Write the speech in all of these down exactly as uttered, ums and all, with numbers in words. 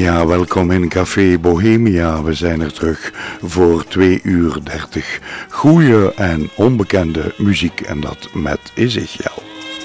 Ja, welkom in Café Bohemia. We zijn er terug voor twee uur dertig goeie en onbekende muziek en dat met Ezechiel.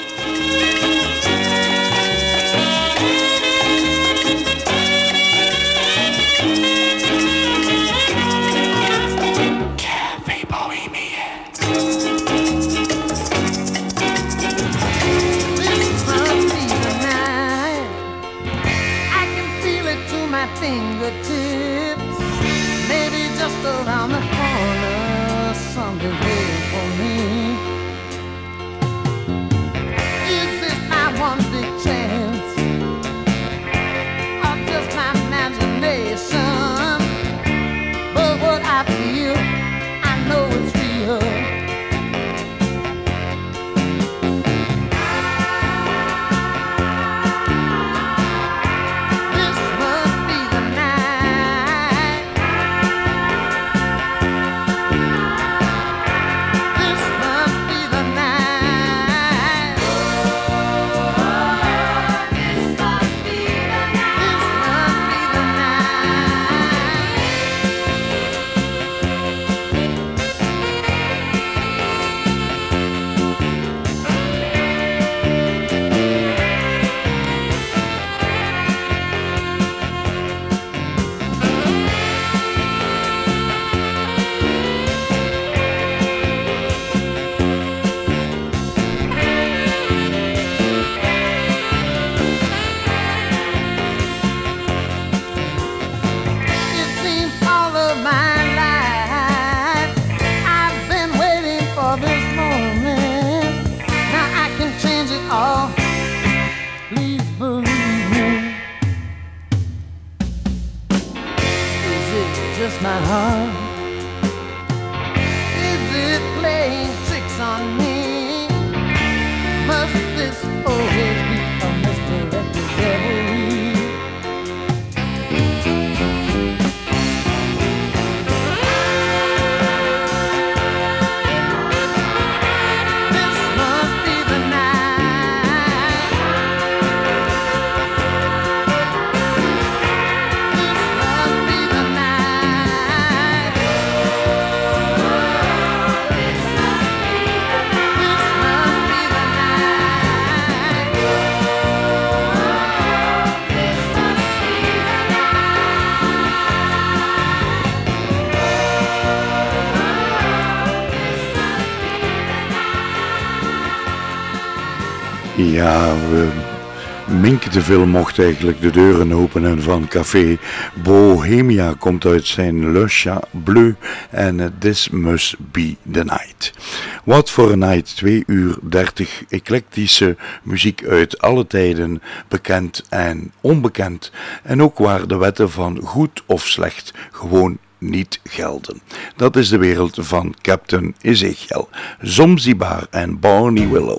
Ja, we minken te veel mocht eigenlijk de deuren openen van Café Bohemia. Komt uit zijn Le Chat Bleu en This Must Be The Night. What for a Night, twee uur dertig eclectische muziek uit alle tijden, bekend en onbekend. En ook waar de wetten van goed of slecht gewoon niet gelden. Dat is de wereld van Captain Ezechiel, Zomzibar en Barney Willow.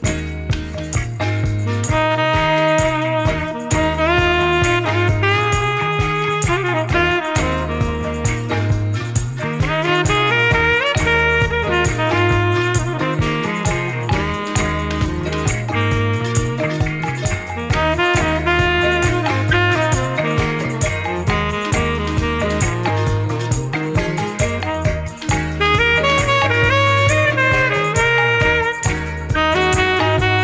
Thank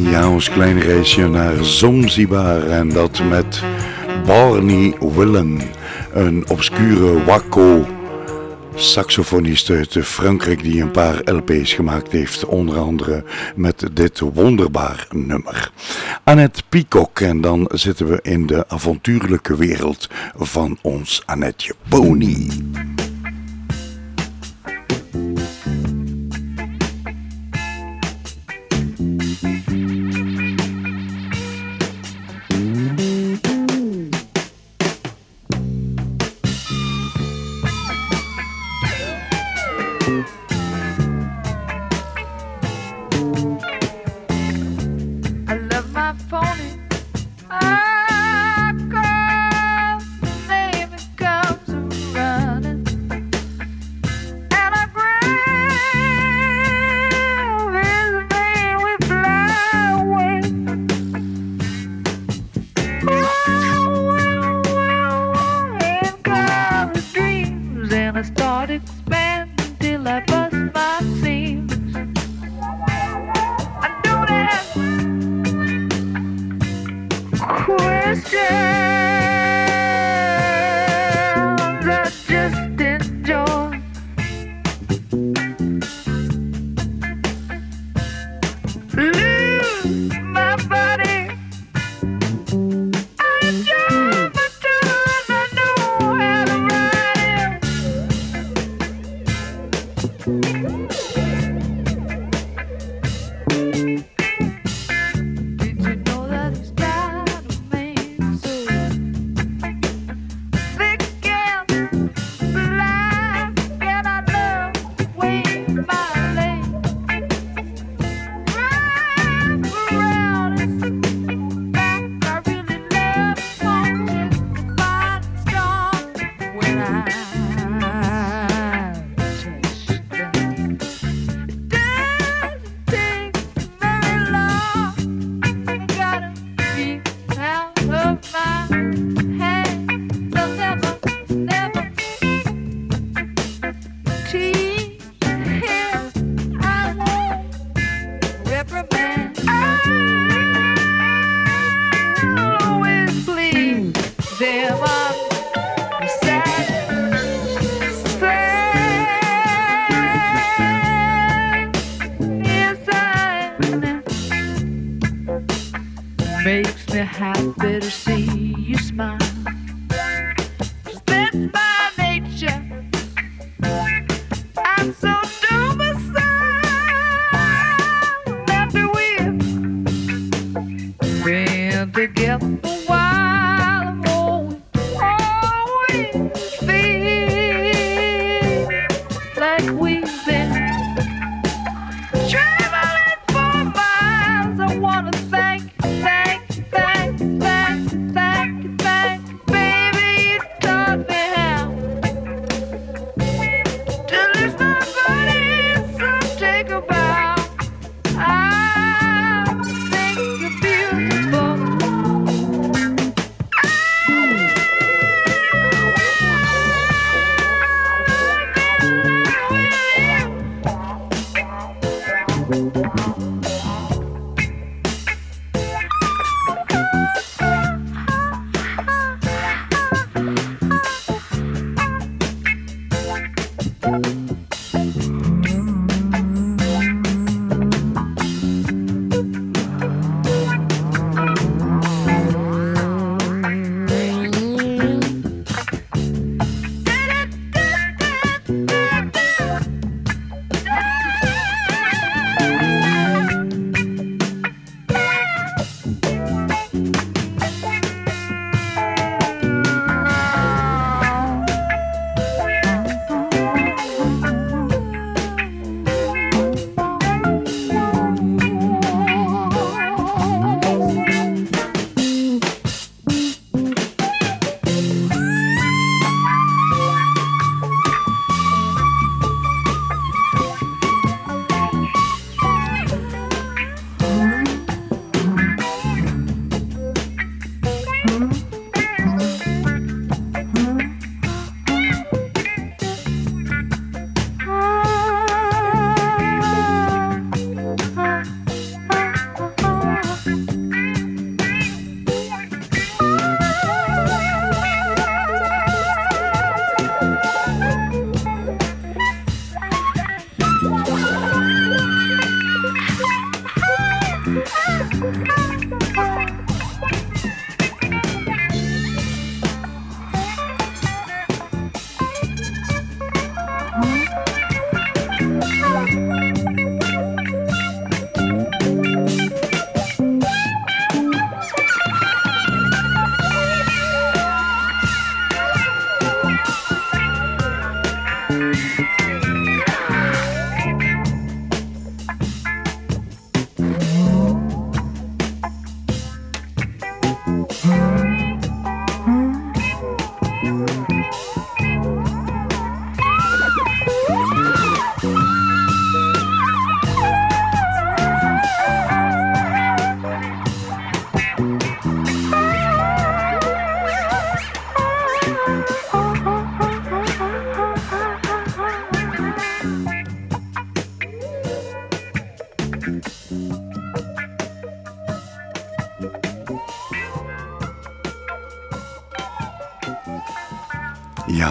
Ja, ons klein reisje naar Zanzibar en dat met Barney Willen, een obscure wakko saxofonist uit Frankrijk die een paar L P's gemaakt heeft, onder andere met dit wonderbaar nummer. Annette Peacock, en dan zitten we in de avontuurlijke wereld van ons Annetje Pony.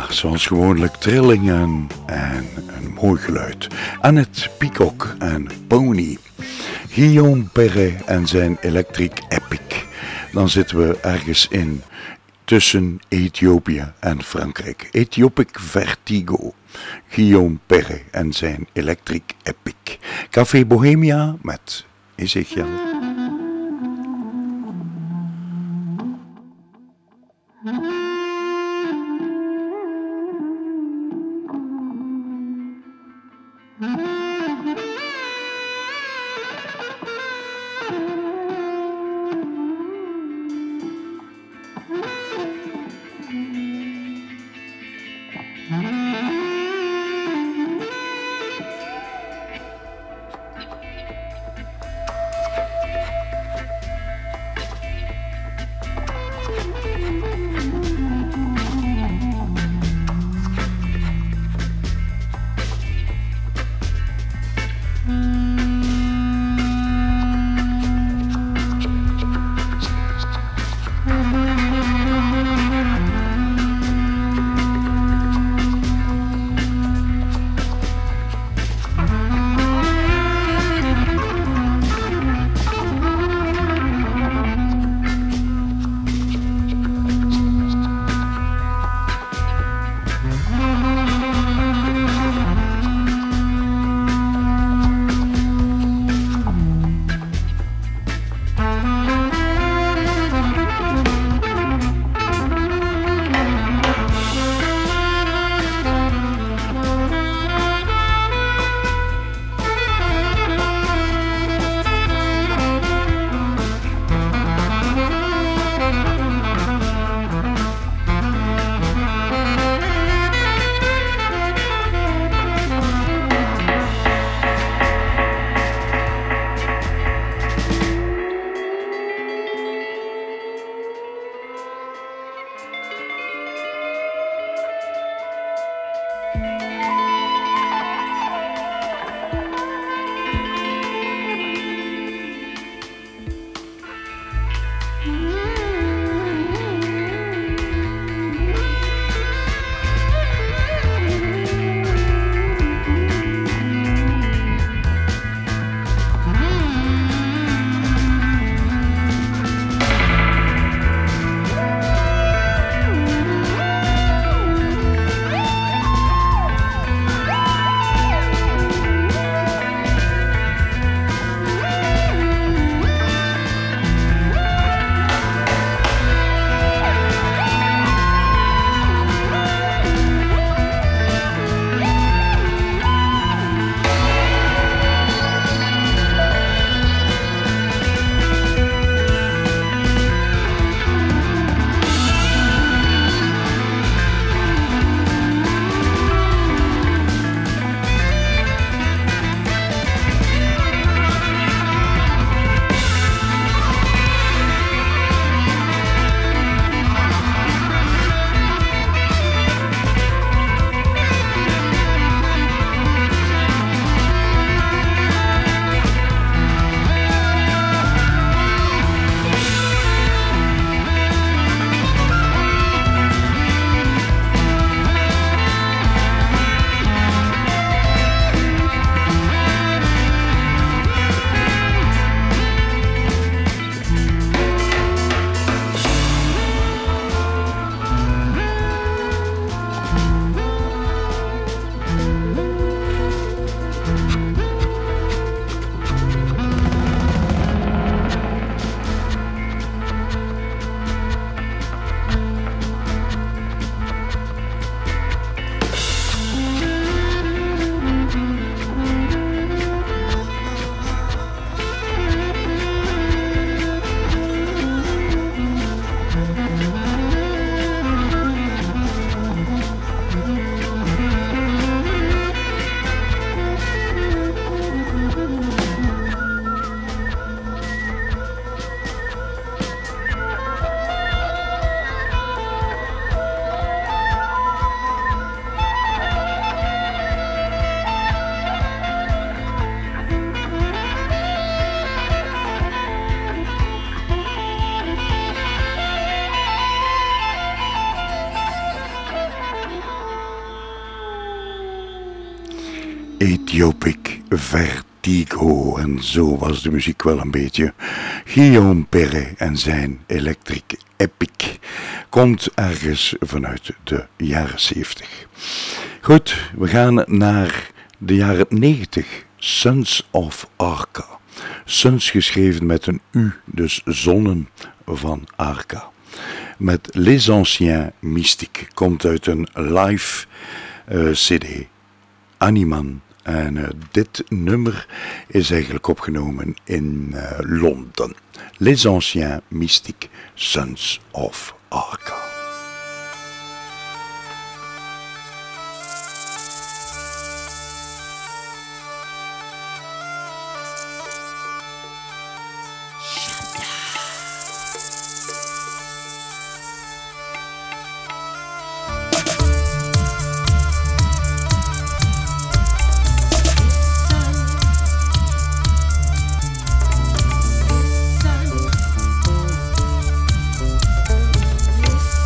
zoals gewoonlijk trillingen en een mooi geluid. Annette Peacock en Pony. Guillaume Perret en zijn Electric Epic. Dan zitten we ergens in tussen Ethiopië en Frankrijk. Ethiopic Vertigo. Guillaume Perret en zijn Electric Epic. Café Bohemia met Ezekiel. Ethiopic Vertigo. En zo was de muziek wel een beetje. Guillaume Perret en zijn Electric Epic komt ergens vanuit de jaren zeventig. Goed, we gaan naar de jaren negentig. Sons of Arca. Sons geschreven met een U, dus zonnen van Arca. Met Les Anciens Mystiques komt uit een live uh, cd. Animan. En uh, dit nummer is eigenlijk opgenomen in uh, Londen. Les Anciens Mystiques, Sons of Arca. Listen.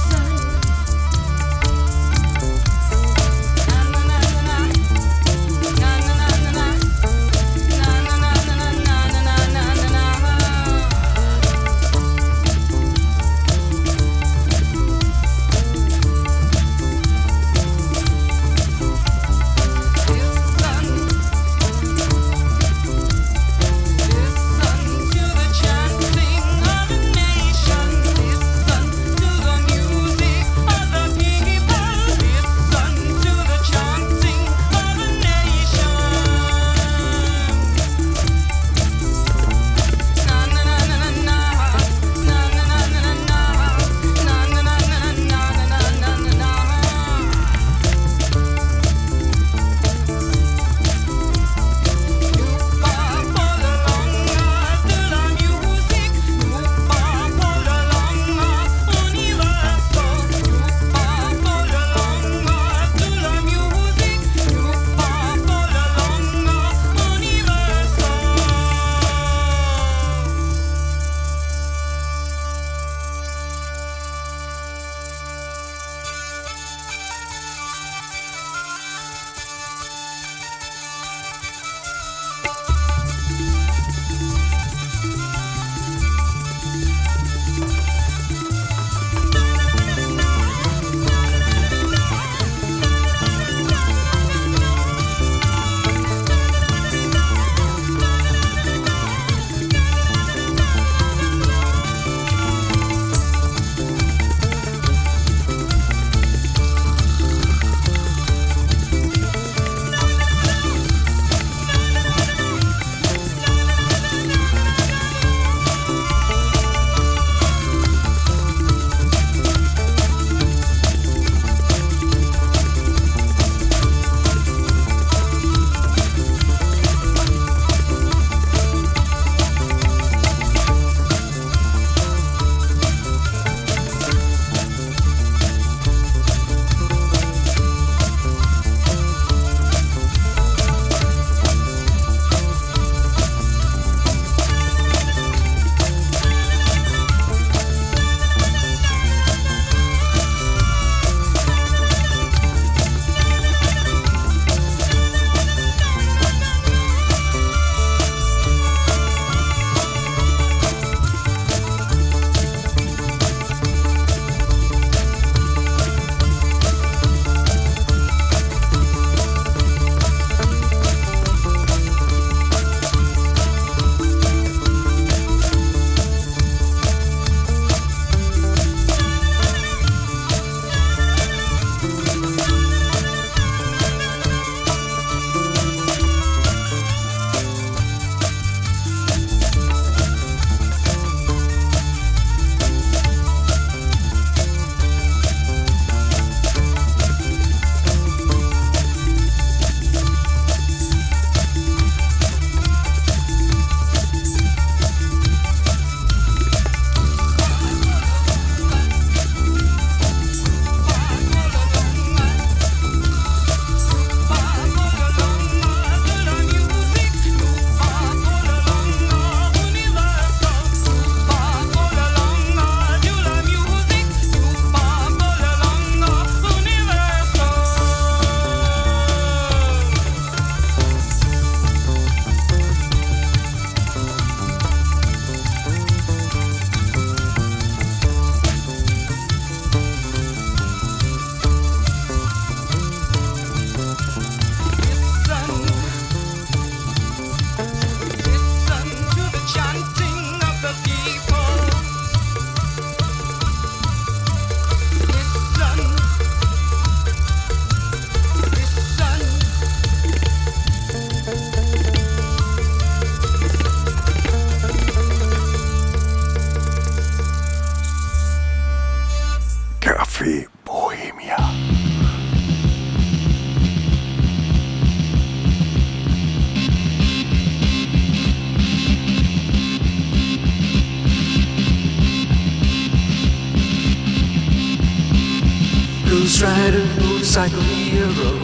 Rider, motorcycle hero.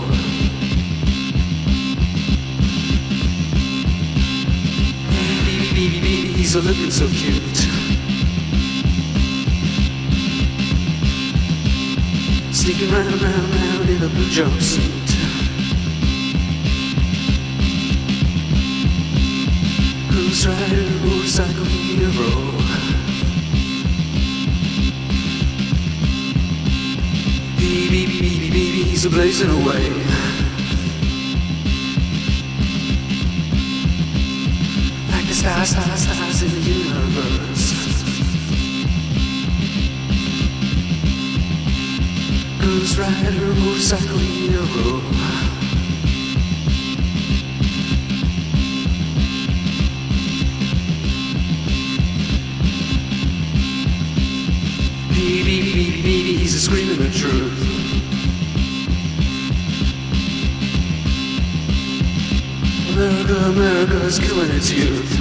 Baby, baby, baby, he's a looking so cute. Sneaking round, round, round in a blue jumpsuit. Cruise rider, motorcycle hero. Baby, baby, baby, baby, he's a blazing away. Like the stars, stars, stars in the universe. Cruise rider, motorcycle hero. Baby, baby, baby, baby, he's a screaming the truth. America, America is killing its youth.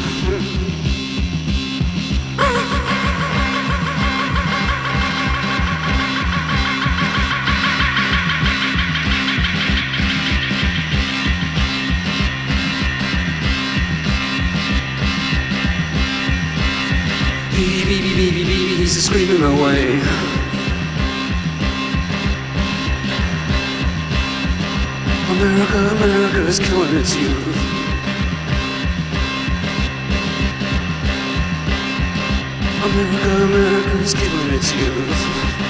Baby, baby, baby, baby, he's a screaming away. America, America is killing its youth. America, America is killing its youth.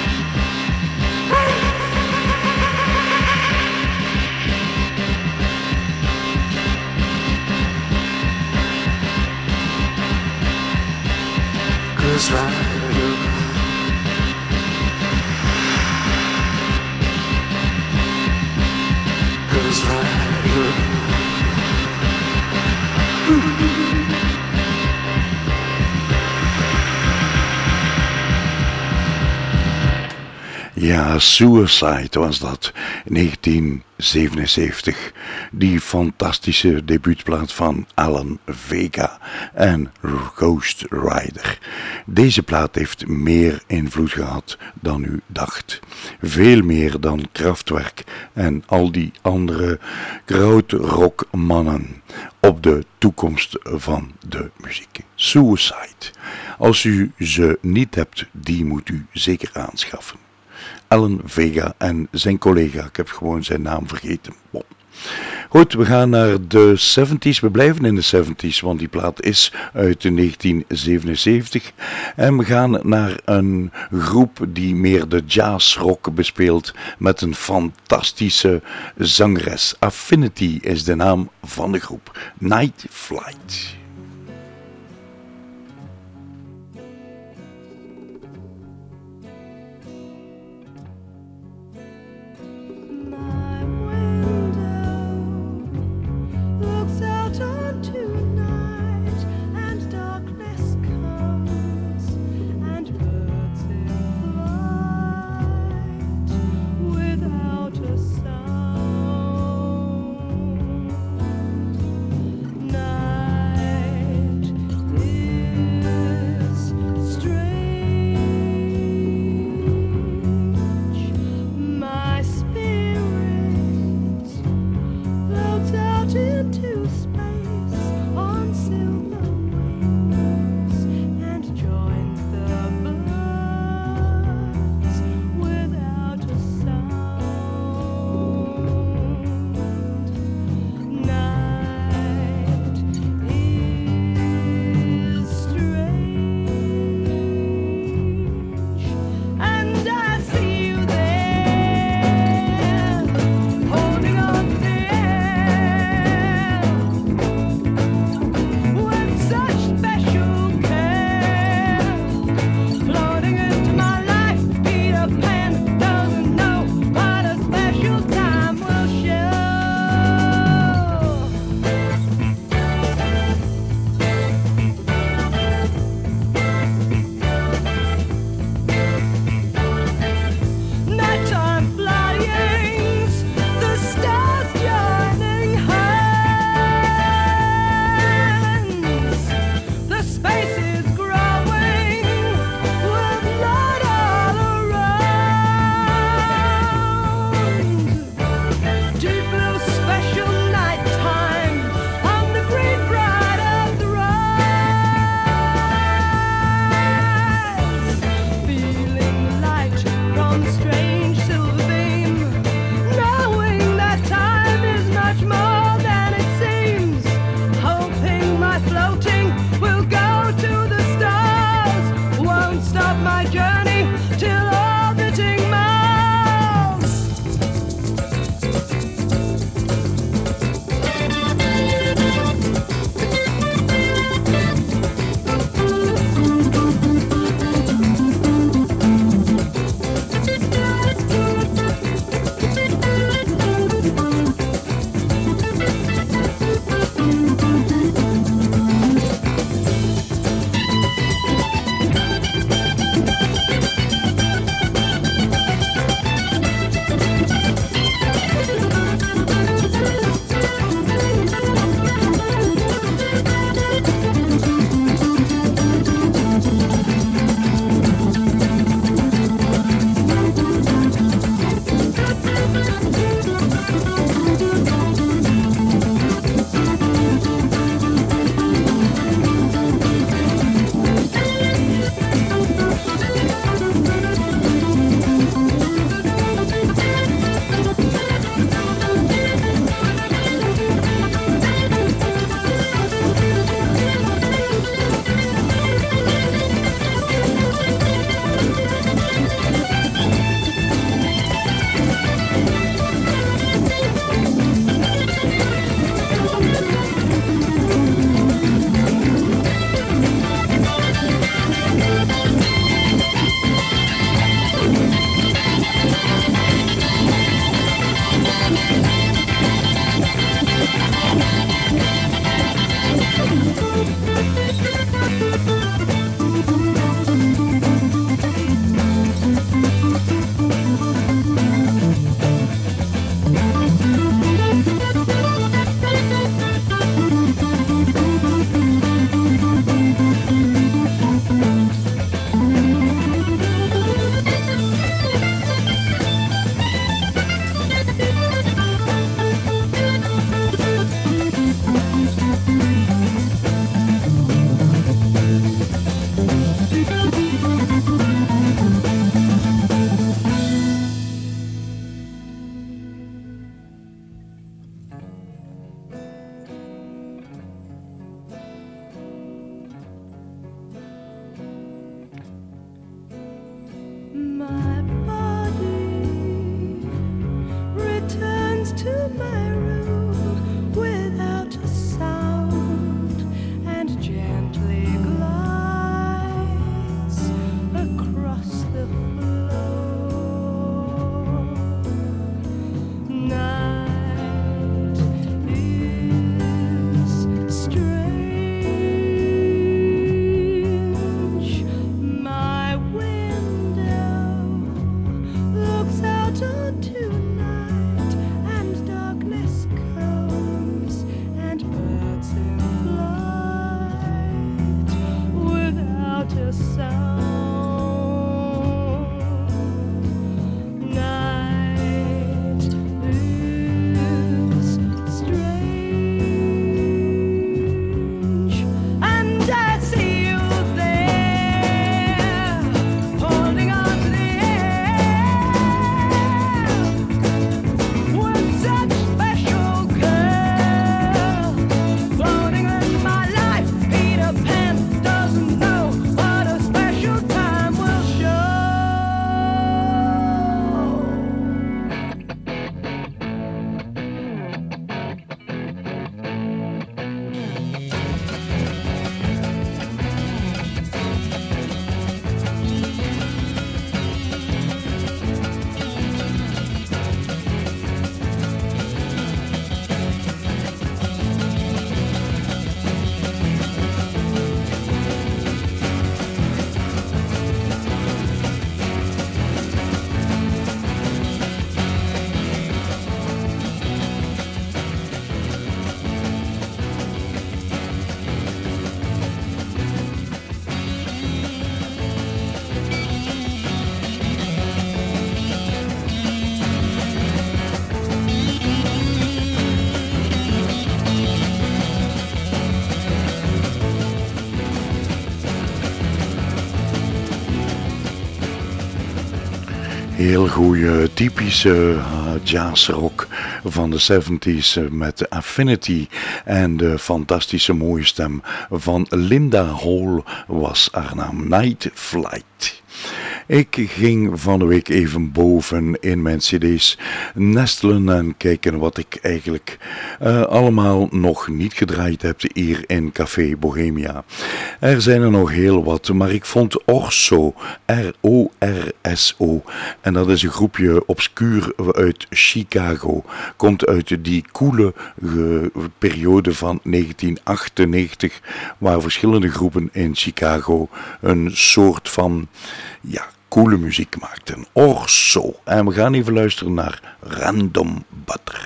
Cruise rider. Cruise rider. Ja, Suicide was dat, negentien zevenenzeventig. Die fantastische debuutplaat van Alan Vega en Ghost Rider. Deze plaat heeft meer invloed gehad dan u dacht. Veel meer dan Kraftwerk en al die andere krautrockmannen op de toekomst van de muziek. Suicide. Als u ze niet hebt, die moet u zeker aanschaffen. Alan Vega en zijn collega, ik heb gewoon zijn naam vergeten. Bon. Goed, we gaan naar de zeventies. We blijven in de zeventies, want die plaat is uit negentien zevenenzeventig. En we gaan naar een groep die meer de jazzrock bespeelt met een fantastische zangeres. Affinity is de naam van de groep. Night Flight. Night Heel goede typische uh, jazzrock van de zeventig met Affinity en de fantastische mooie stem van Linda Hall was haar naam. Night Flight. Ik ging van de week even boven in mijn cd's nestelen en kijken wat ik eigenlijk uh, allemaal nog niet gedraaid heb hier in Café Bohemia. Er zijn er nog heel wat, maar ik vond Orso, R O R S O, en dat is een groepje obscuur uit Chicago. Komt uit die coole uh, periode van negentien achtennegentig, waar verschillende groepen in Chicago een soort van, ja, coole muziek maakten. Orso. En we gaan even luisteren naar Random Butter.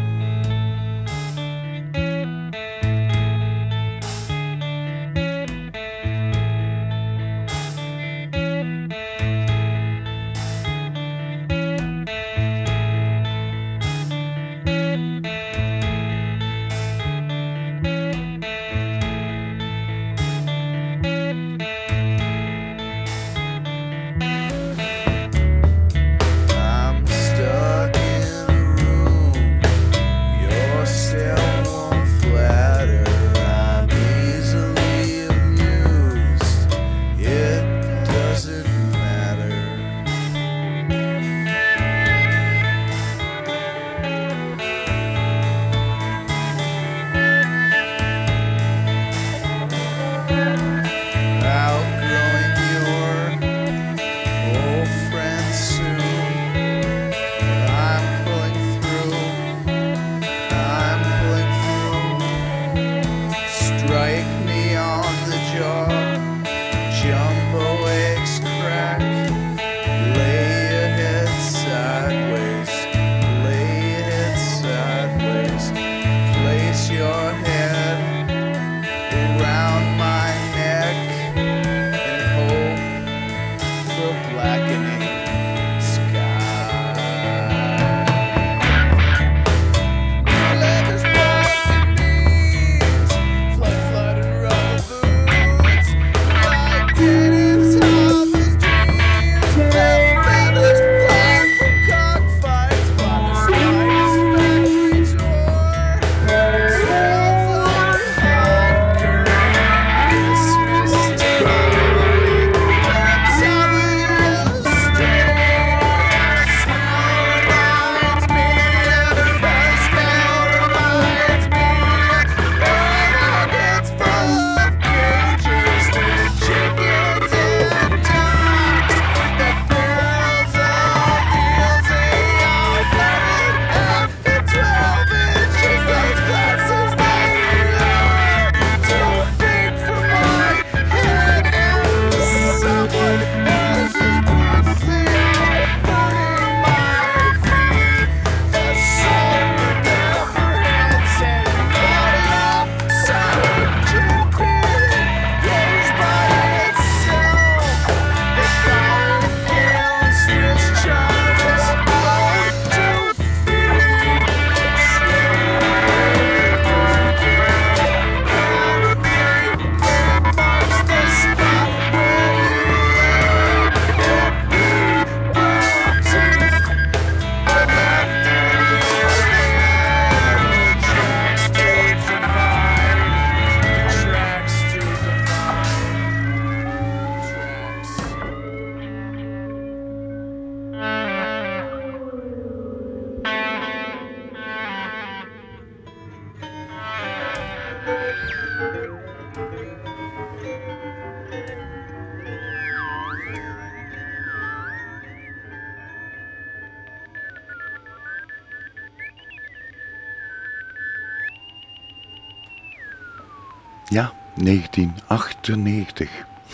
Ja, negentien achtennegentig.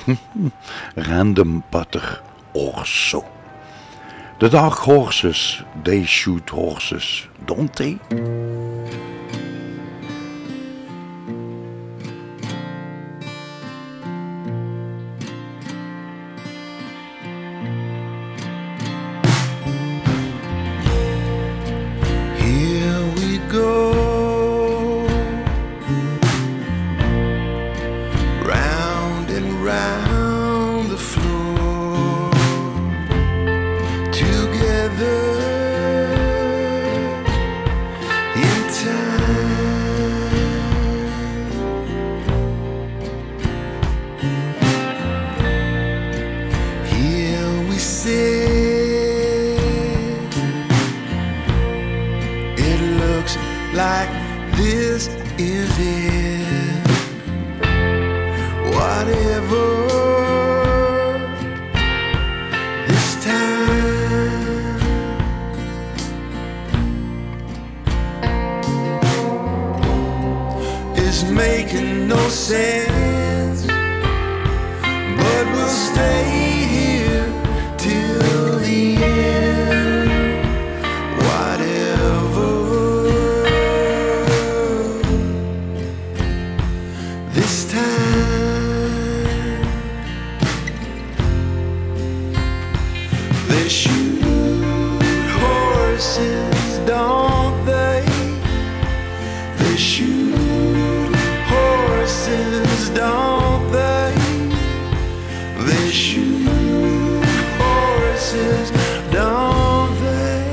Random Butter Orso. The dark horses, they shoot horses, don't they? In looks like this is it. Whatever this time, is making no sense, but we'll stay here till the end. Whatever this time, they shoot horses, don't they? They shoot horses, don't they? They shoot horses, don't they?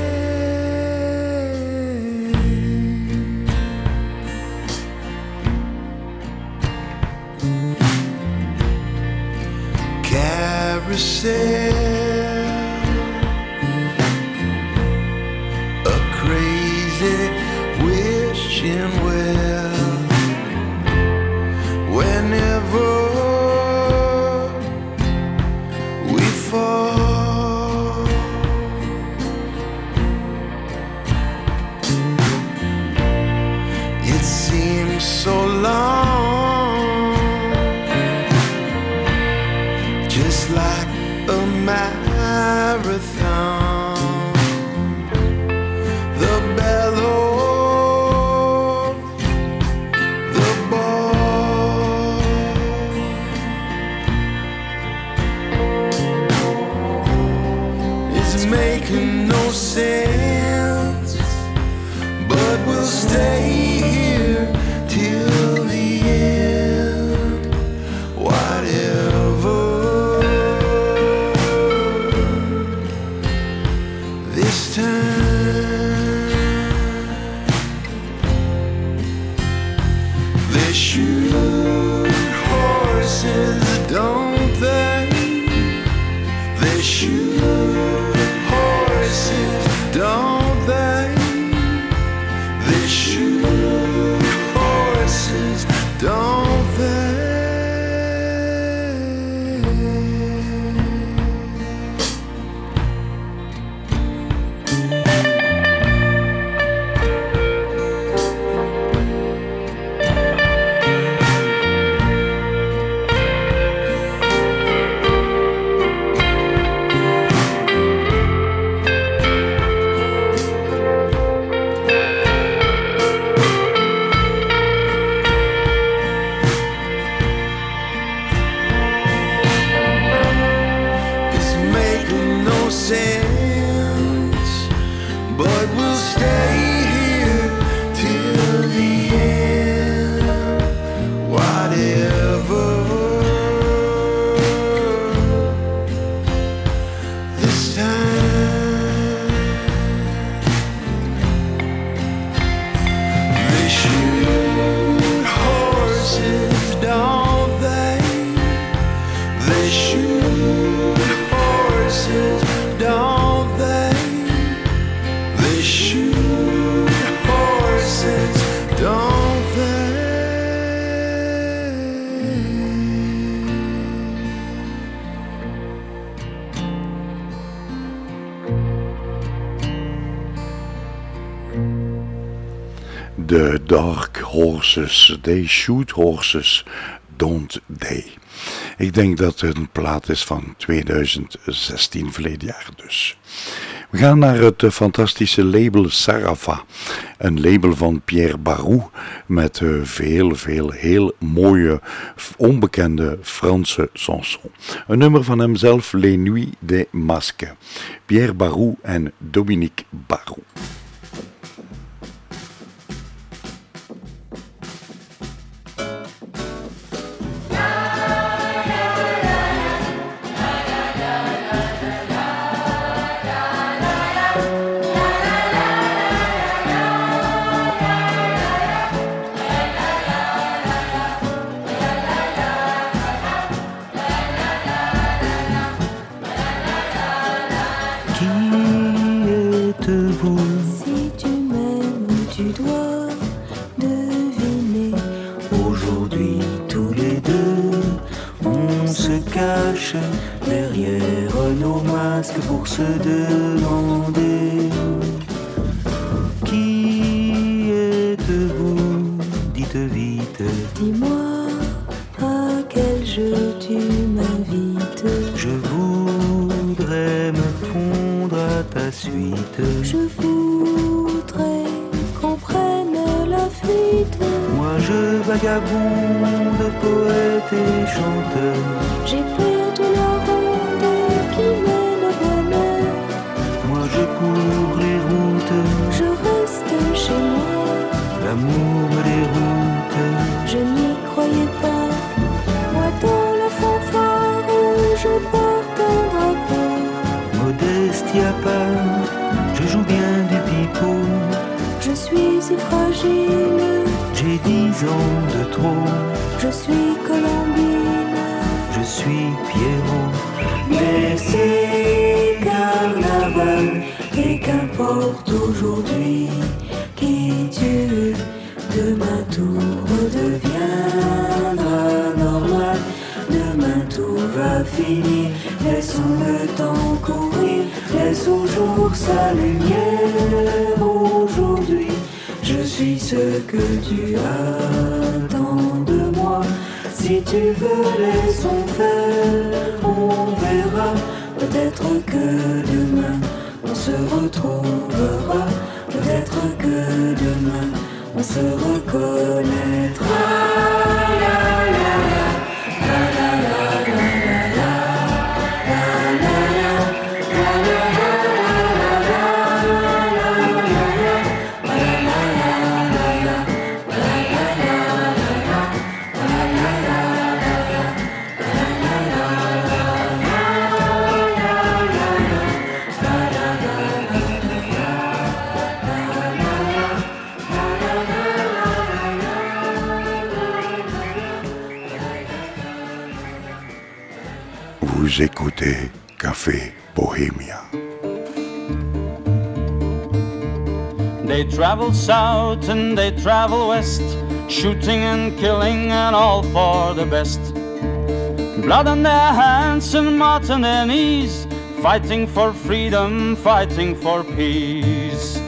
Carousel, a crazy wishing well. Whenever we fall, it seems so long, just like a marathon. The bellow, the ball, it's making no sense, but we'll stay here till the end. Whatever this time, they shoot horses, don't they? They shoot horses, don't they? They shoot horses, don't they? It's making no sense, but we'll stay here till the end. Whatever this time, they shoot horses, don't they? They shoot horses, don't they? They shoot horses, don't they? The Dark Horses, They Shoot Horses, Don't They. Ik denk dat het een plaat is van tweeduizend zestien, verleden jaar dus. We gaan naar het uh, fantastische label Sarafa. Een label van Pierre Barou met uh, veel, veel heel mooie, onbekende Franse chansons. Een nummer van hemzelf, Les Nuits des Masques. Pierre Barou en Dominique Barou. Qui êtes-vous? tu dois deviner. Aujourd'hui, tous les deux, on se cache derrière nos masques pour se demander qui êtes-vous, dites vite. Dis-moi à quel jeu tu m'invites. Je voudrais me fondre à ta suite. Je voudrais qu'on prenne la fuite. Moi je vagabonde, poète et chanteur. J'ai perdu la ronde qui mène au bonheur. Moi je cours les routes, je reste chez moi. L'amour me déroute, je n'y croyais pas. Moi dans la fanfare, je porte un drapeau. Modestia pas, je joue bien du pipeau. Je suis si fragile, j'ai dix ans de trop. Je suis Colombine, je suis Pierrot. Mais c'est carnaval, et qu'importe aujourd'hui qui tu demain tout redeviendra normal. Demain tout va finir, laissons le temps courir. Laisse au jour sa lumière. Aujourd'hui, je suis ce que tu attends de moi. Si tu veux, laissons faire, on verra. Peut-être que demain, on se retrouvera. Peut-être que demain, on se reconnaîtra. La, la, la. Vous écoutez Café Bohemia. They travel south and they travel west, shooting and killing and all for the best. Blood on their hands and mud on their knees, fighting for freedom, fighting for peace.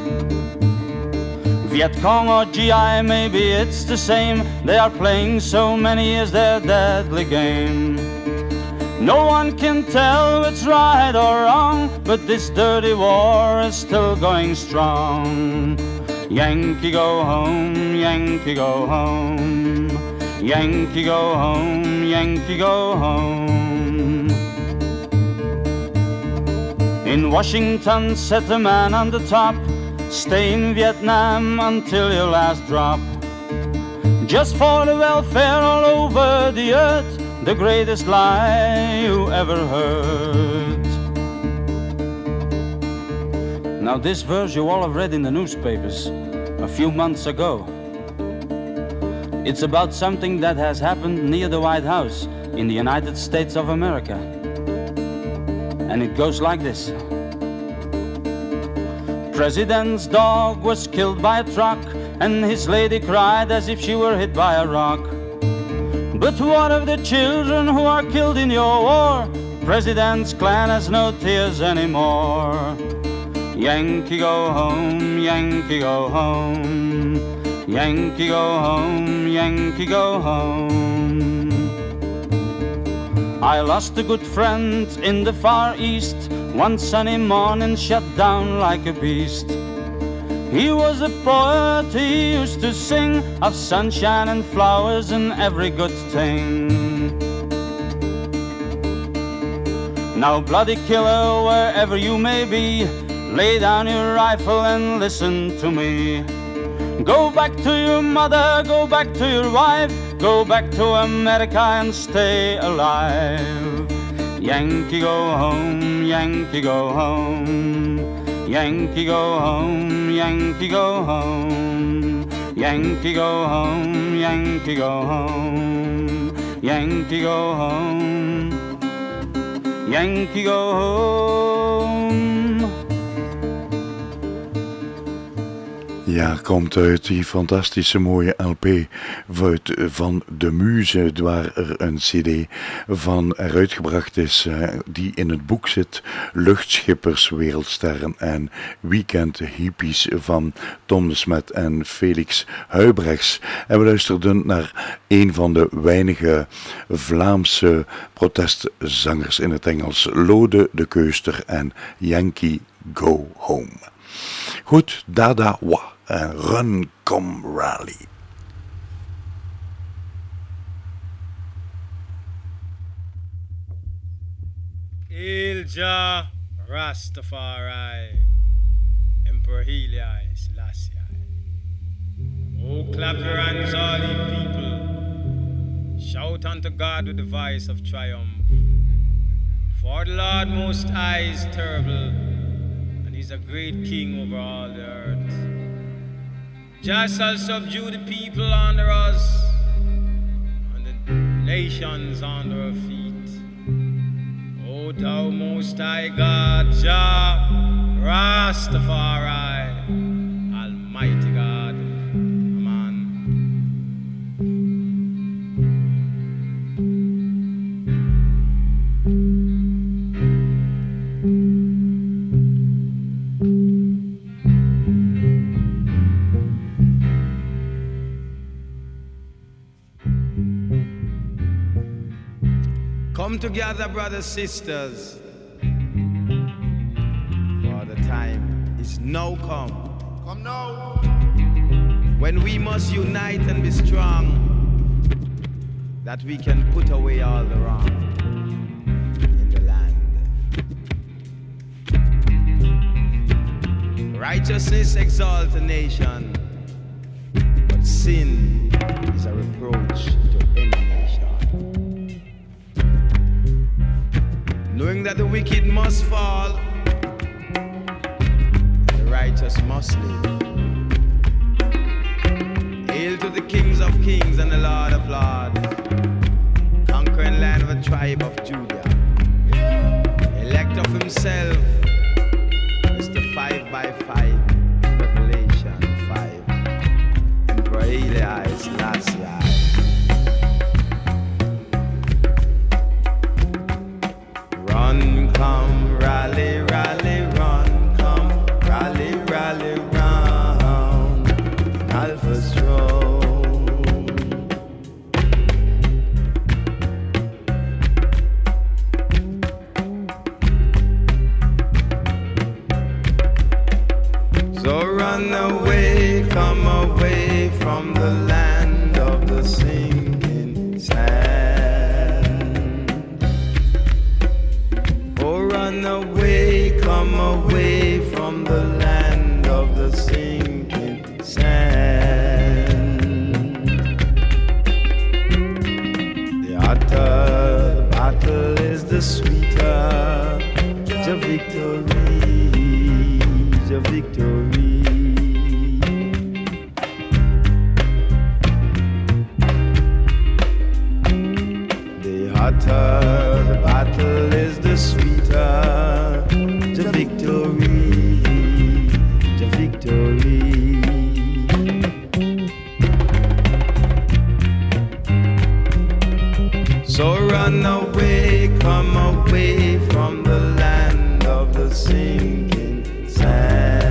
Viet Cong or G I, maybe it's the same. They are playing so many years their deadly game. No one can tell what's right or wrong, but this dirty war is still going strong. Yankee go home, Yankee go home. Yankee go home, Yankee go home. In Washington sat a man on the top, stay in Vietnam until your last drop. Just for the welfare all over the earth, the greatest lie you ever heard. Now this verse you all have read in the newspapers a few months ago. It's about something that has happened near the White House in the United States of America. And it goes like this. President's dog was killed by a truck, and his lady cried as if she were hit by a rock. But what of the children who are killed in your war? President's clan has no tears anymore. Yankee go home, Yankee go home. Yankee go home, Yankee go home. I lost a good friend in the Far East, one sunny morning shut down like a beast. He was a poet, he used to sing of sunshine and flowers and every good thing. Now bloody killer, wherever you may be, lay down your rifle and listen to me. Go back to your mother, go back to your wife, go back to America and stay alive. Yankee go home, Yankee go home. Yankee go home, Yankee go home. Yankee go home, Yankee go home. Yankee go home. Yankee go home. Ja, komt uit die fantastische mooie L P uit, van De Muze, waar er een cd van eruit gebracht is, uh, die in het boek zit, Luchtschippers, Wereldsterren en Weekend Hippies van Tom de Smet en Felix Huybrechts. En we luisterden naar een van de weinige Vlaamse protestzangers in het Engels, Lode de Keuster en Yankee Go Home. Goed, Dada Wa en Run Come Rally. Ilja Rastafari, Emperor Haile Selassie. Oh, clap your hands, all ye people. Shout unto God with the voice of triumph. For the Lord Most High is terrible, and He's a great King over all the earth. Jah shall subdue the people under us, and the nations under our feet. O thou Most High God, Jah Rastafari, Almighty God. Come together, brothers, sisters, for the time is now come. Come now. When we must unite and be strong, that we can put away all the wrong in the land. Righteousness exalts a nation, but sin is a reproach to any nation. Knowing that the wicked must fall, and the righteous must live. Hail to the kings of kings and the Lord of lords, conquering land of the tribe of Judah. Elect of himself is the five by five, Revelation five. Emperor Haile Selassie. Run, come, rally, rally, run, come, rally, rally, round, Alpha strong. So run away, come away from the land of the sinking sand. Run away, come away from the land of the sinking sand. The hotter the battle is, the sweeter the victory, the victory. The hotter the battle is, the sweeter the victory, the victory. So run away, come away from the land of the sinking sand.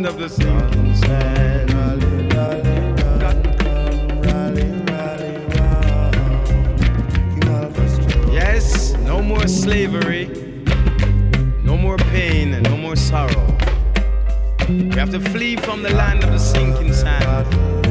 land of the sinking sand. Rally, rally, rally, rally, rally. Yes, no more slavery, no more pain, no more sorrow. We have to flee from the land of the sinking sand.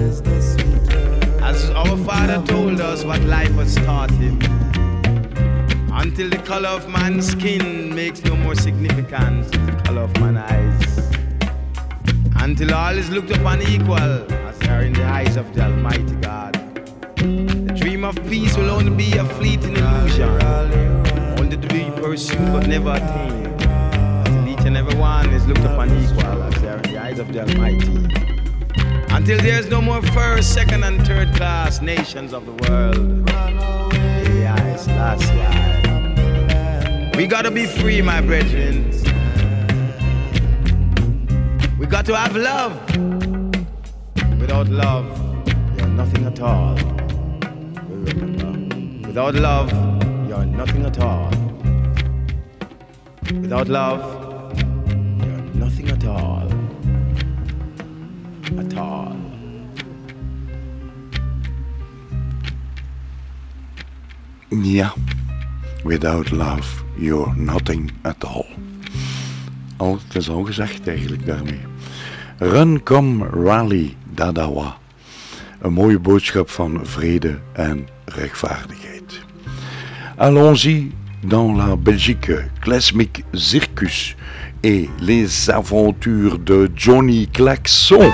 As our father told us what life has taught him. Until the color of man's skin makes no more significance to the color of man's eyes. Until all is looked upon equal as they are in the eyes of the Almighty God. The dream of peace will only be a fleeting illusion, only to be pursued but never attained. Until each and every one is looked upon equal as they are in the eyes of the Almighty. Until there's no more first, second and third class nations of the world. Yes, last year. We gotta be free, my brethren. We got to have love. Without love, you're nothing at all. Without love, you're nothing at all. Without love, you're nothing at all. At all. Ja, without love, you're nothing at all. Al, het is al gezegd eigenlijk daarmee. Run, come, rally, dadawa. Een mooie boodschap van vrede en rechtvaardigheid. Allons-y dans la Belgique, Klezmik Circus et les aventures de Johnny Klaxon.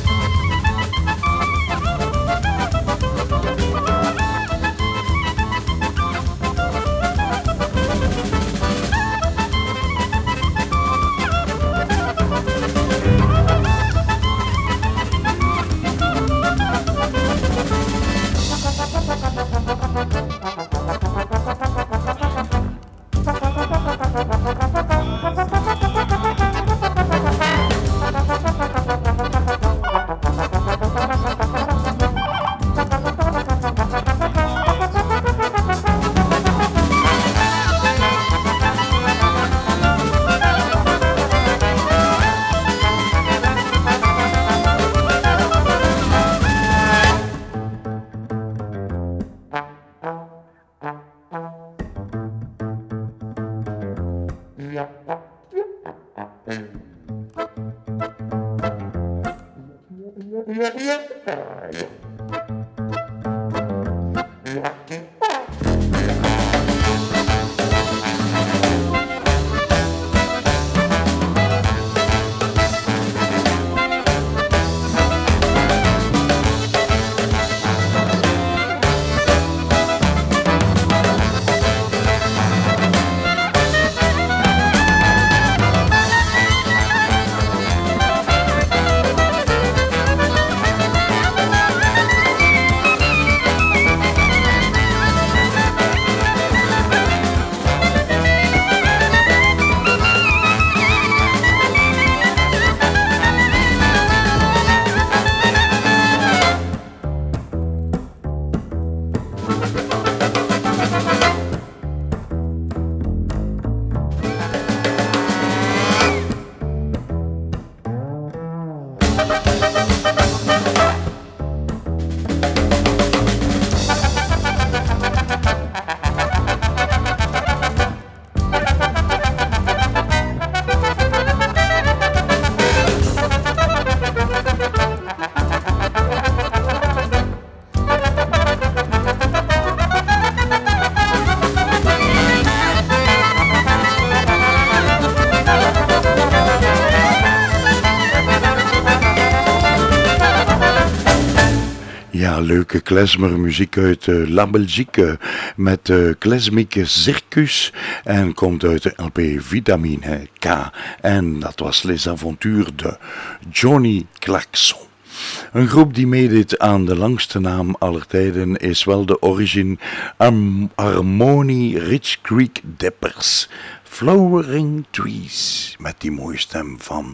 Leuke klezmermuziek uit uh, La Belgique met uh, Klezmik Circus en komt uit de L P Vitamine K en dat was Les Aventures de Johnny Klaxon. Een groep die meedeed aan de langste naam aller tijden is wel de origine Harm- Harmony Rich Creek Dippers. Flowering Trees met die mooie stem van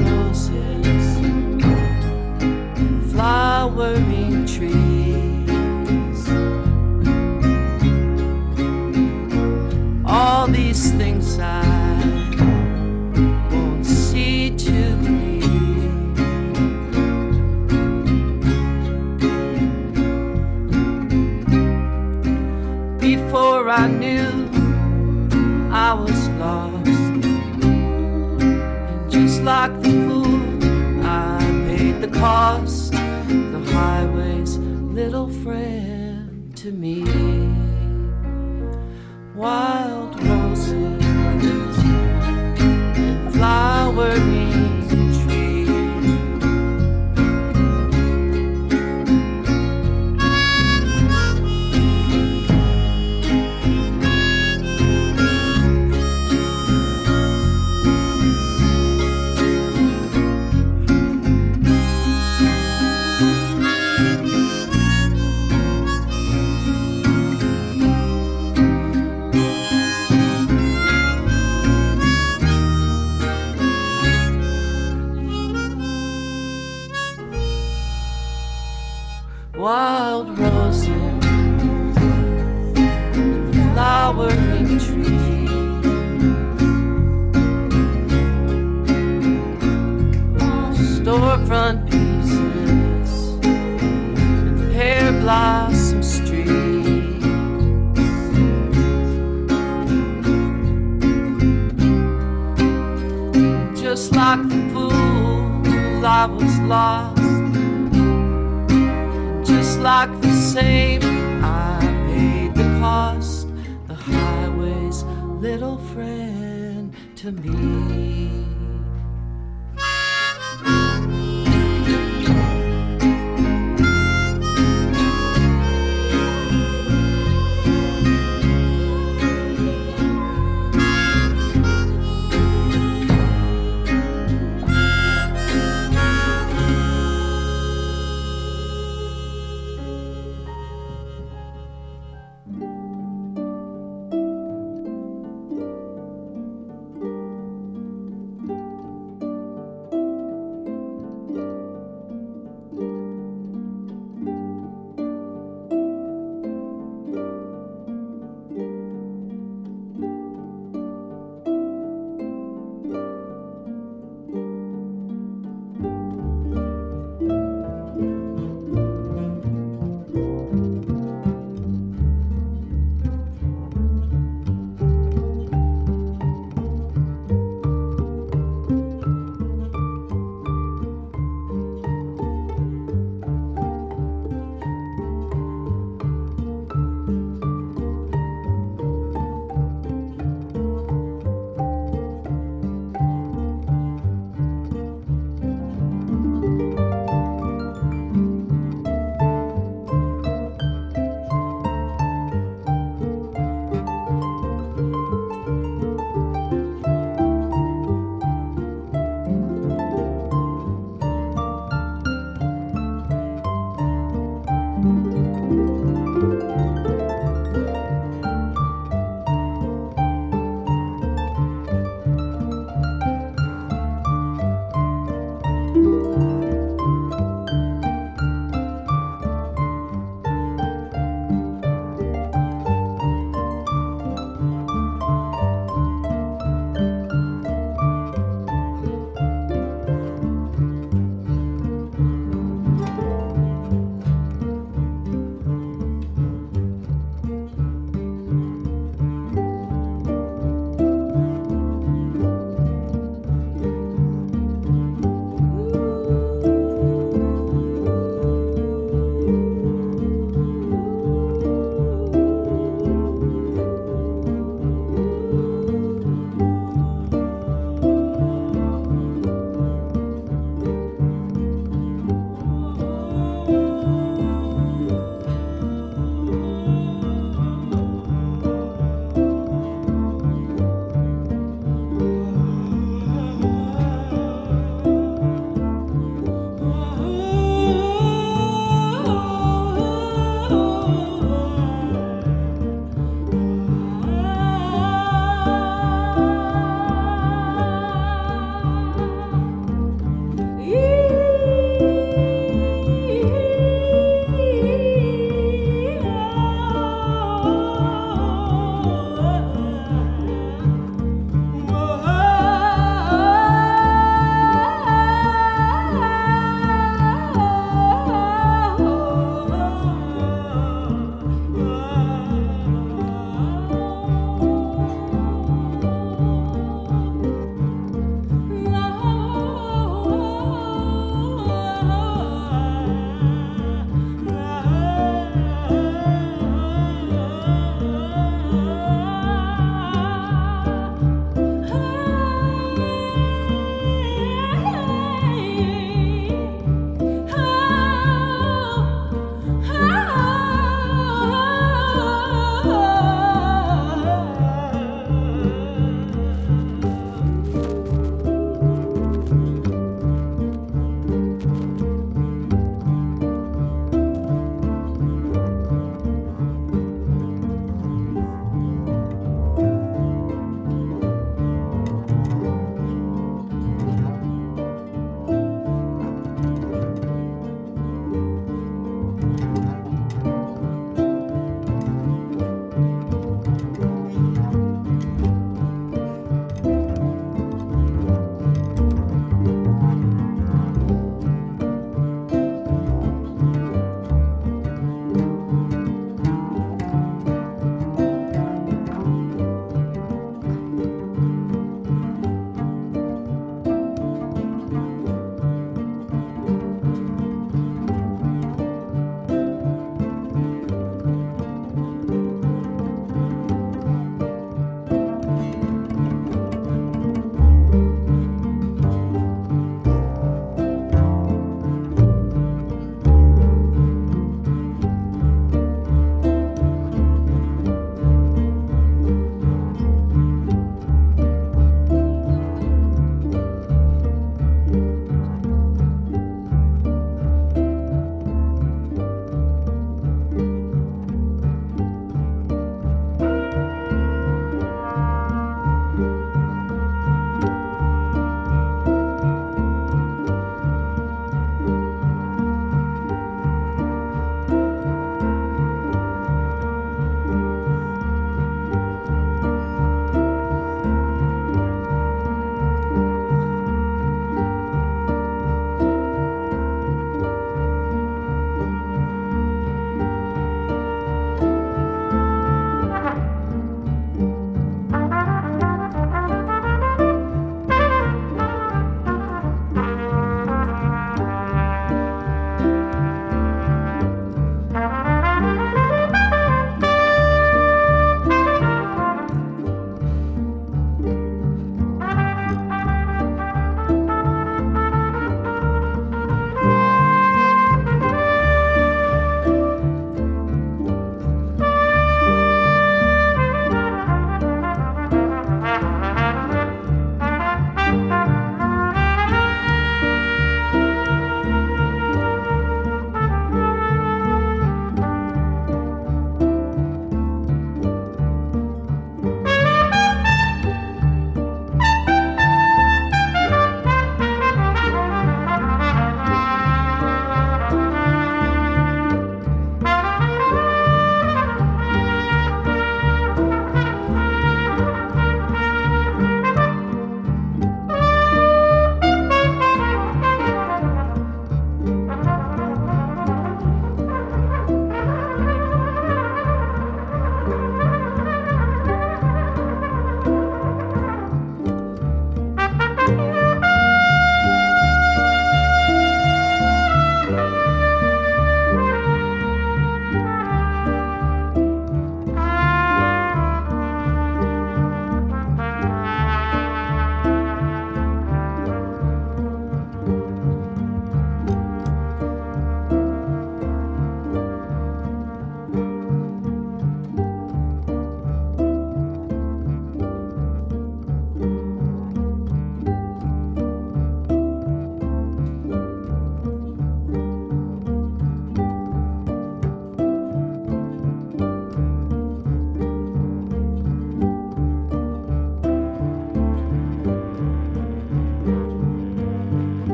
roses and flowering trees. All these things I won't see to believe. Before I knew I was lost, and just like the fool, I paid the cost. The highway's little friend to me. Wild roses and flowering trees. Wild roses and flowering trees. Storefront pieces and pear blossom streets. Just like the fool, I was lost. Just like the same, I paid the cost. The highway's little friend to me.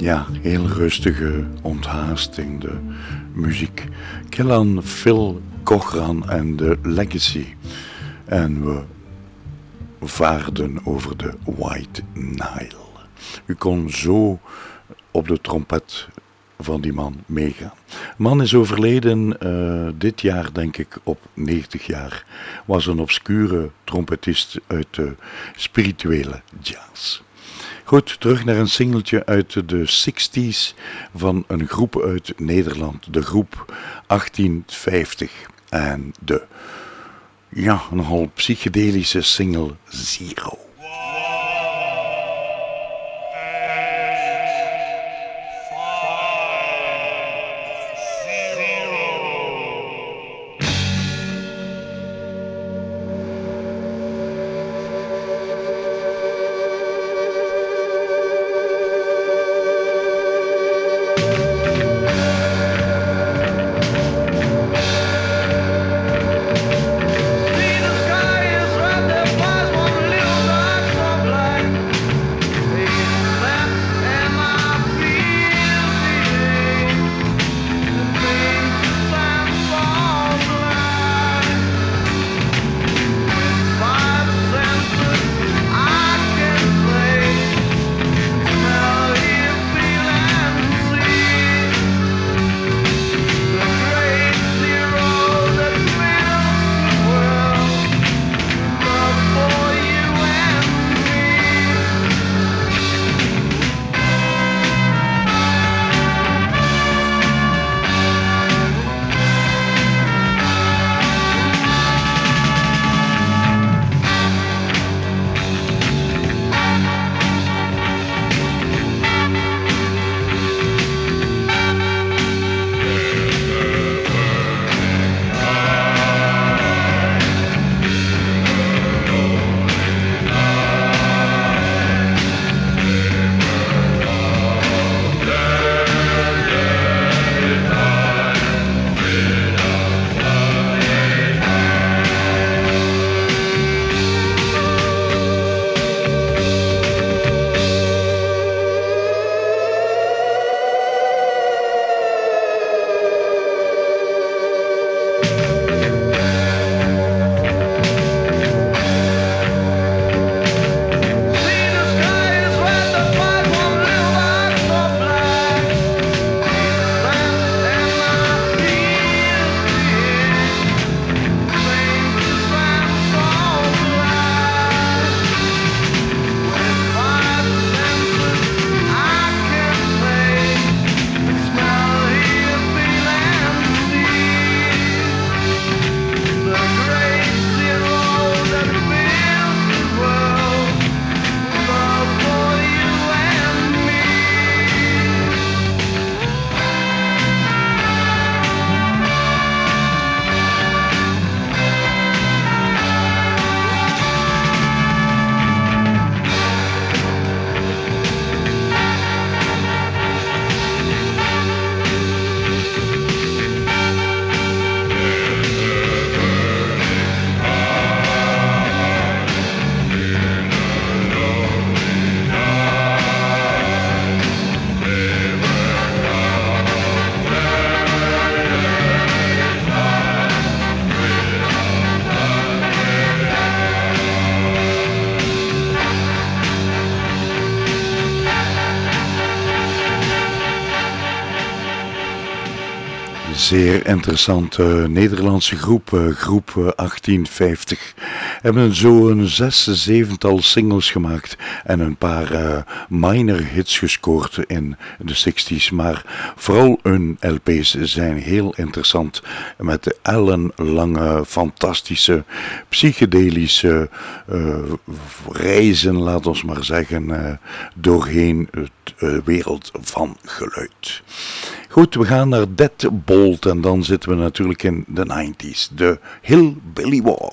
Ja, heel rustige, onthaastende muziek. Killan, Phil Cochran en de Legacy. En we vaarden over de White Nile. U kon zo op de trompet van die man meegaan. De man is overleden uh, dit jaar, denk ik, op negentig jaar. Was een obscure trompetist uit de spirituele jazz. Goed, terug naar een singeltje uit de zestig's van een groep uit Nederland. De groep achttien vijftig. En de, ja, nogal psychedelische single Zero. Zeer interessante Nederlandse groep, uh, groep uh, achttien vijftig. Hebben zo'n zes, zevental singles gemaakt en een paar uh, minor hits gescoord in de zestig's. Maar vooral hun L P's zijn heel interessant met de ellenlange, fantastische, psychedelische uh, reizen, laat ons maar zeggen, uh, doorheen de uh, wereld van geluid. Goed, we gaan naar Deadbolt en dan zitten we natuurlijk in de nineties. De Hillbilly War.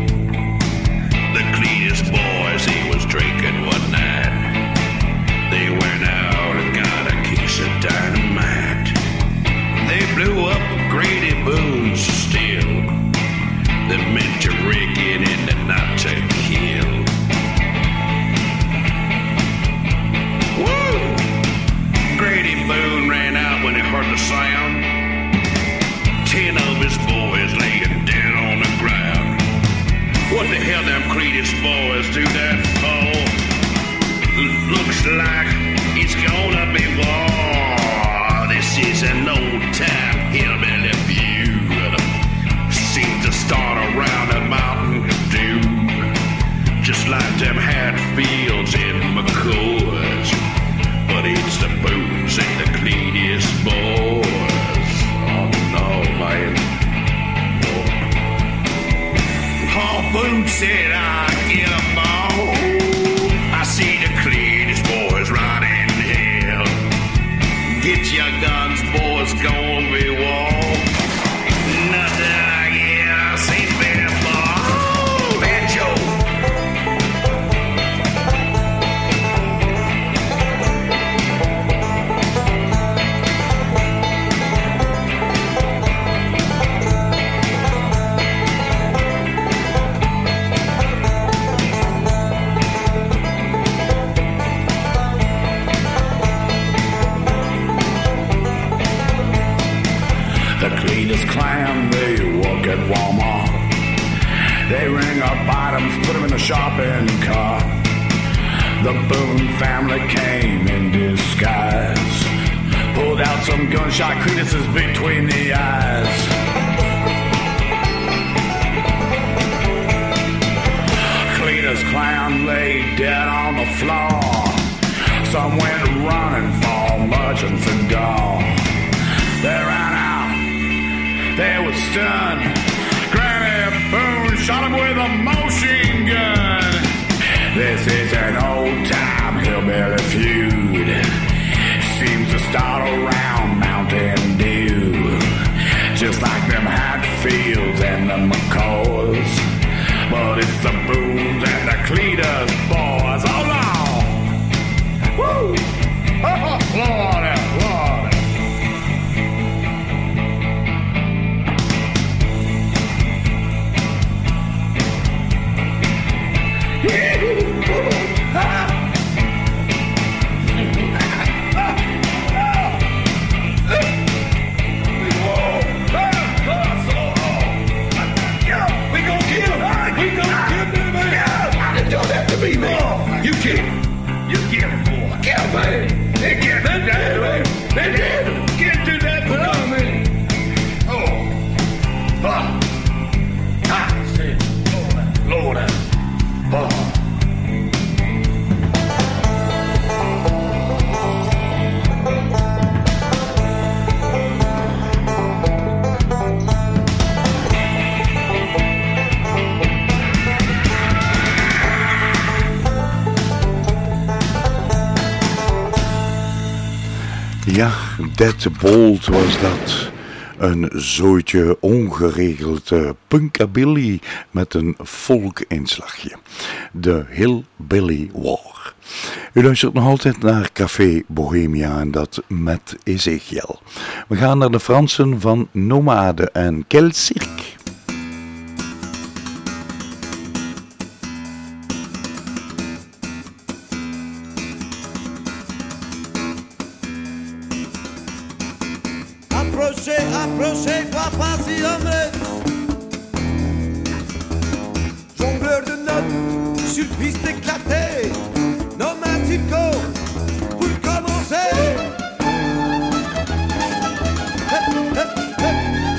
The Cletus boys, he was drinking one night. They the sound. Ten of his boys laying dead on the ground. What the hell them Cletus boys do that for? L- looks like it's gonna be war. This is an old-time hillbilly feud. Seems to start around a Mountain Dew. Just like them Hatfields and McCoys. But it's the Boones and the Cletus boys. Oh no, man. Oh. Paul Boone said I'd get them all. I see the Cletus boys right in hell. Get your guns, boys, gonna be war. Nothing I yeah, I see before. Banjo. The Cletus clan, they work at Walmart. They ring up items, put them in the shopping cart. The Boone family came in disguise. Pulled out some gunshot Cletuses between the eyes. Cletus clan lay dead on the floor. Some went running for merchants and gone. They ran out. They were stunned. Granny Boone shot him with a machine gun. This is an old-time hillbilly feud. Seems to start around Mountain Dew. Just like them Hatfields and the McCoys. But it's the Boones and the Cletus boys. Hold on! Woo! Oh, Lord, Lord. You kill him. You kill him, boy. Kill him, man. They get that down, man. They did. Get to that boy, man. Oh. Ah. Ah. Say, Lord. Lord. Oh. Ja, Dead Bold was dat. Een zootje ongeregeld uh, punkabilly met een folk-inslagje. De Hillbilly War. U luistert nog altijd naar Café Bohemia en dat met Ezekiel. We gaan naar de Fransen van Nomade en Quel Cirque. Approchez, approchez, pas si hombre. Jongleur de notes sur piste éclatée. Nomadico, pour commencer. Hep, hep, hep.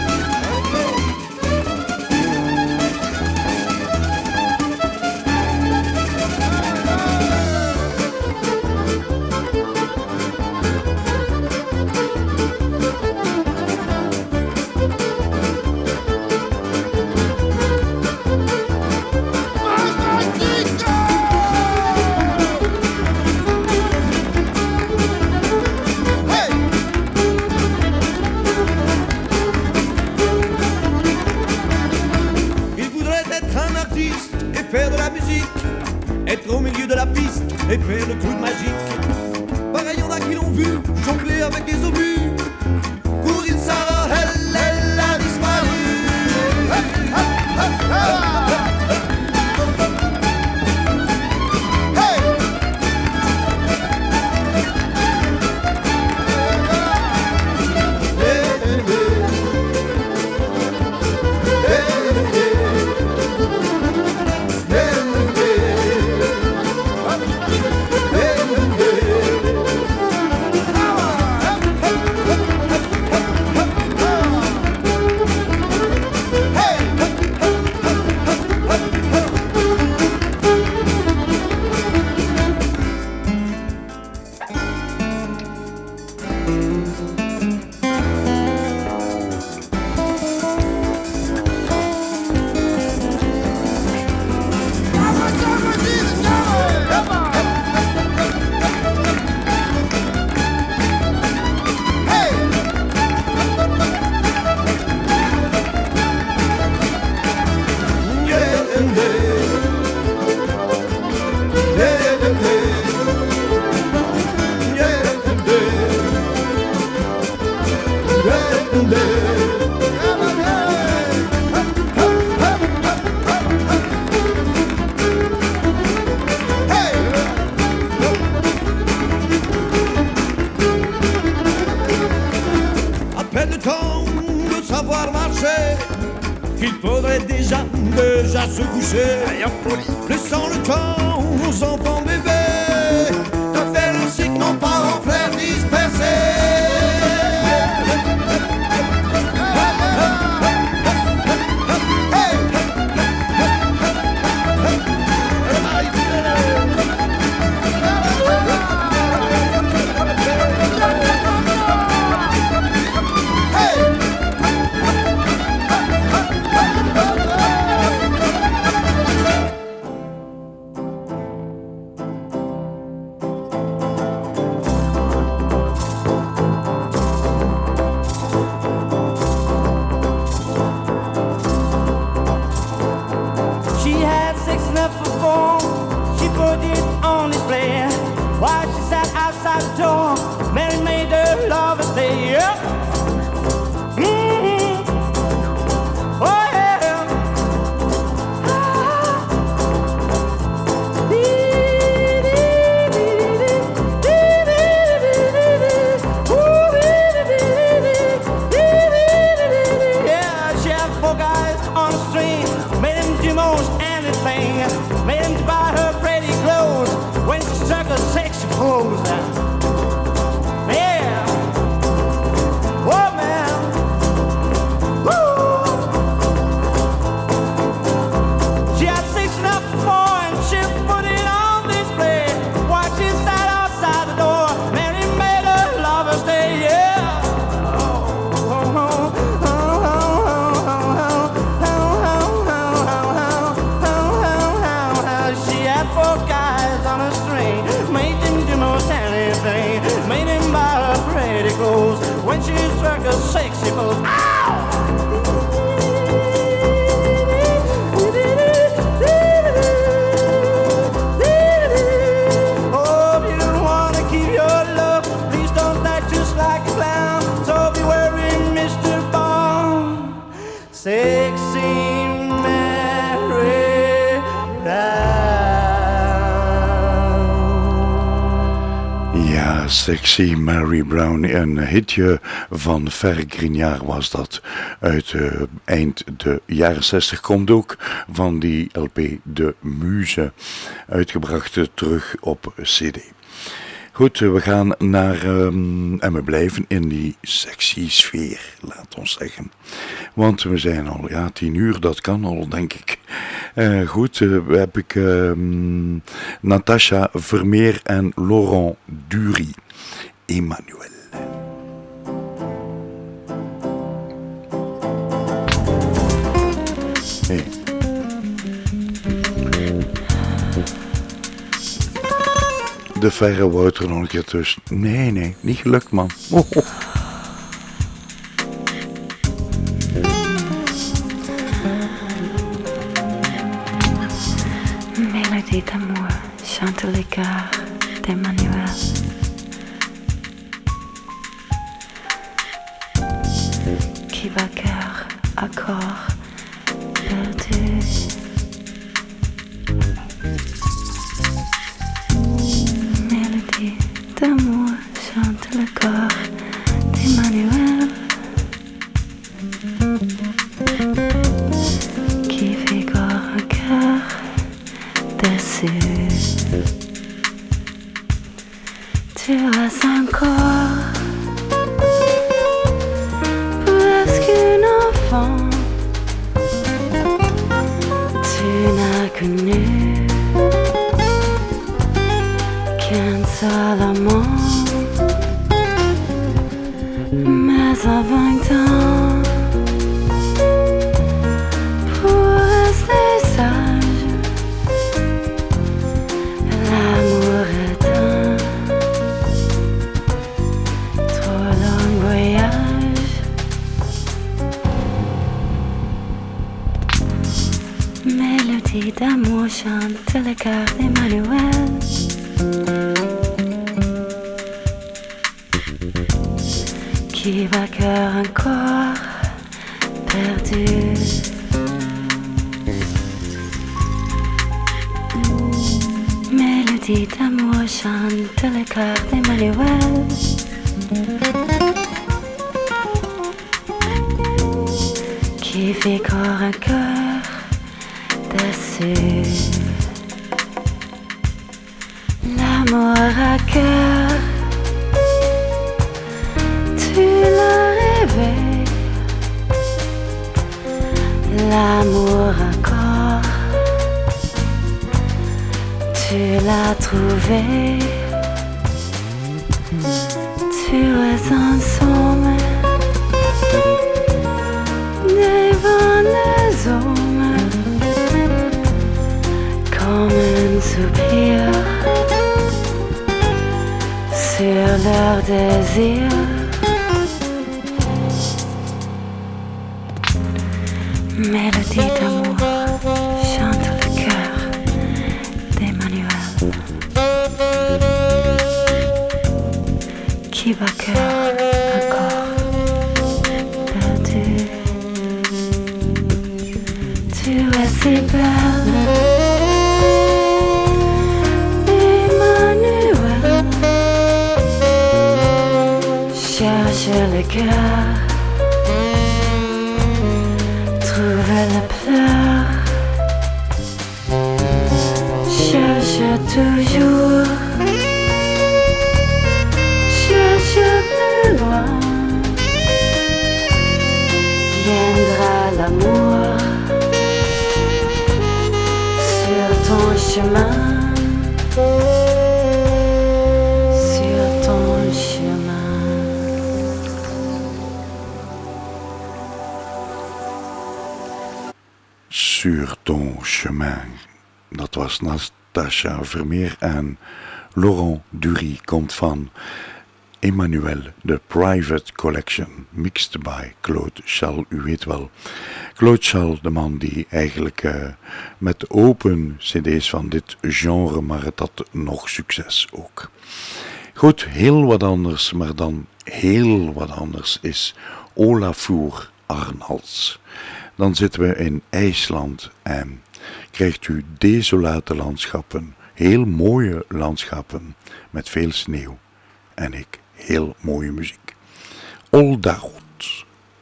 Faire de la musique, être au milieu de la piste et faire le truc magique. Pareil, y'en a qui l'ont vu jongler avec des obus. Courir Sarah, elle, elle a disparu. Hey, hey, hey, hey. savoir marcher, qu'il faudrait déjà, déjà se coucher, laissant le temps aux enfants bébés de faire un cycle non pas en fleurs dispersés. Sexy Mary Brown, een hitje van Fer Grignard was dat. Uit uh, eind de jaren zestig, komt ook van die L P De Muze, uitgebracht terug op C D. Goed, we gaan naar, um, en we blijven in die sexy sfeer, laat ons zeggen. Want we zijn al, ja, tien uur, dat kan al, denk ik. Uh, goed, uh, heb ik uh, Natasha Vermeer en Laurent Dury. Emmanuel. Hey. De verre Wouter nog een keer tussen. Nee, nee, niet gelukt, man. Oh, oh. Mélodie d'amour, chante les cœurs d'Emmanuel. Qui va cœur à corps perdu. Mélodie d'amour chante le corps d'Emmanuel. Qui figure un cœur dessus. Tu as encore tu n'as connu qu'un seul amant, mais à vingt ans, pour rester sage, l'amour est un trop long voyage. Mélodie d'amour chante le cœur d'Emmanuel. Qui va cœur encore perdu. Mélodie d'amour chante le cœur d'Emmanuel. qui fait corps à corps dessus. L'amour à cœur, tu l'as rêvé. L'amour à corps, tu l'as trouvé. Tu es ensemble devant les hommes comme un soupir sur leur désir. Mélodie d'amour chante le cœur d'Emmanuel qui bat cœur à corps perdu. Tu es si belle, Emmanuel. Cherche le cœur, trouve la pleur. Cherche toujours, cherche plus loin. Viendra l'amour sur ton chemin, sur ton chemin. Sur ton chemin. Dat was Natasha Vermeer en Laurent Dury komt van Emmanuel, de Private Collection, mixed by Claude Chal. U weet wel, Claude Chal, de man die eigenlijk uh, met open cd's van dit genre, maar het had nog succes ook. Goed, heel wat anders, maar dan heel wat anders is Olafur Arnalds. Dan zitten we in IJsland en krijgt u desolate landschappen, heel mooie landschappen met veel sneeuw en ik heel mooie muziek. Oldarot.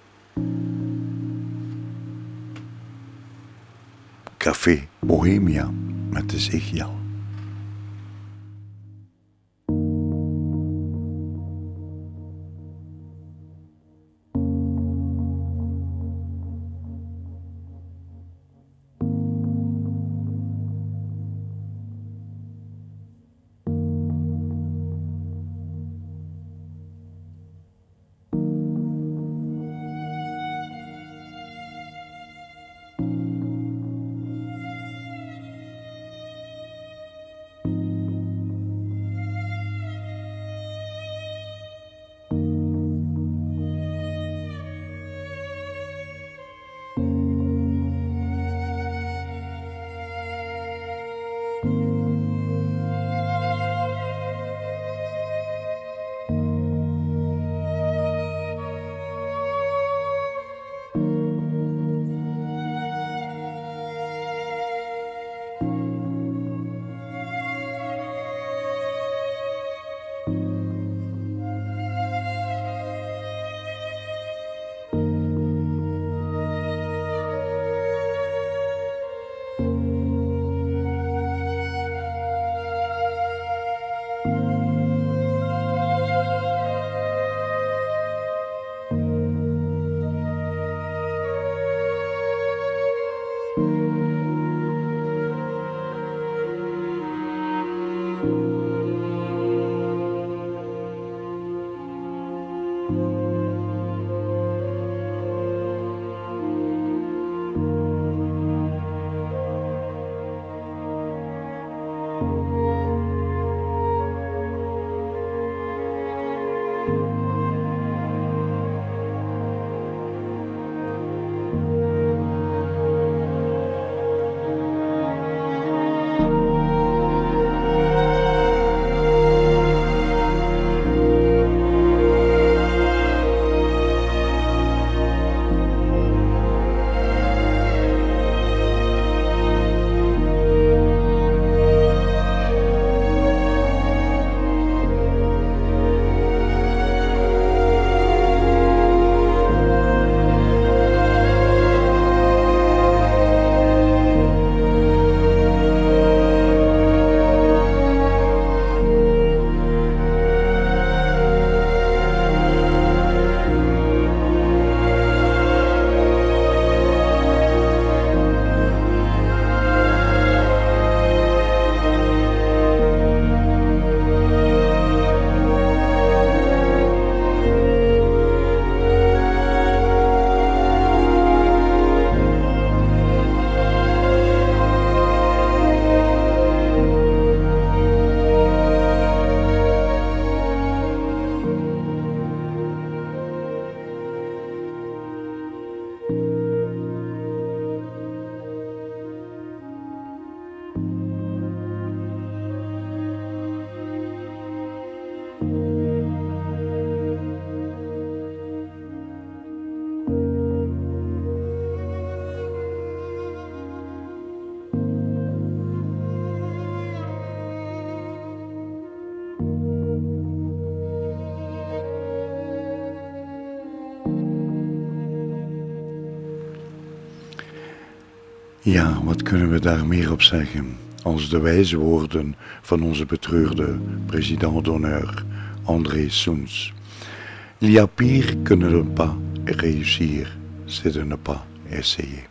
Café Bohemia met de Zegial. Ja, wat kunnen we daar meer op zeggen als de wijze woorden van onze betreurde president d'honneur, André Soens. Il y a pire que ne pas réussir, c'est de ne pas essayer.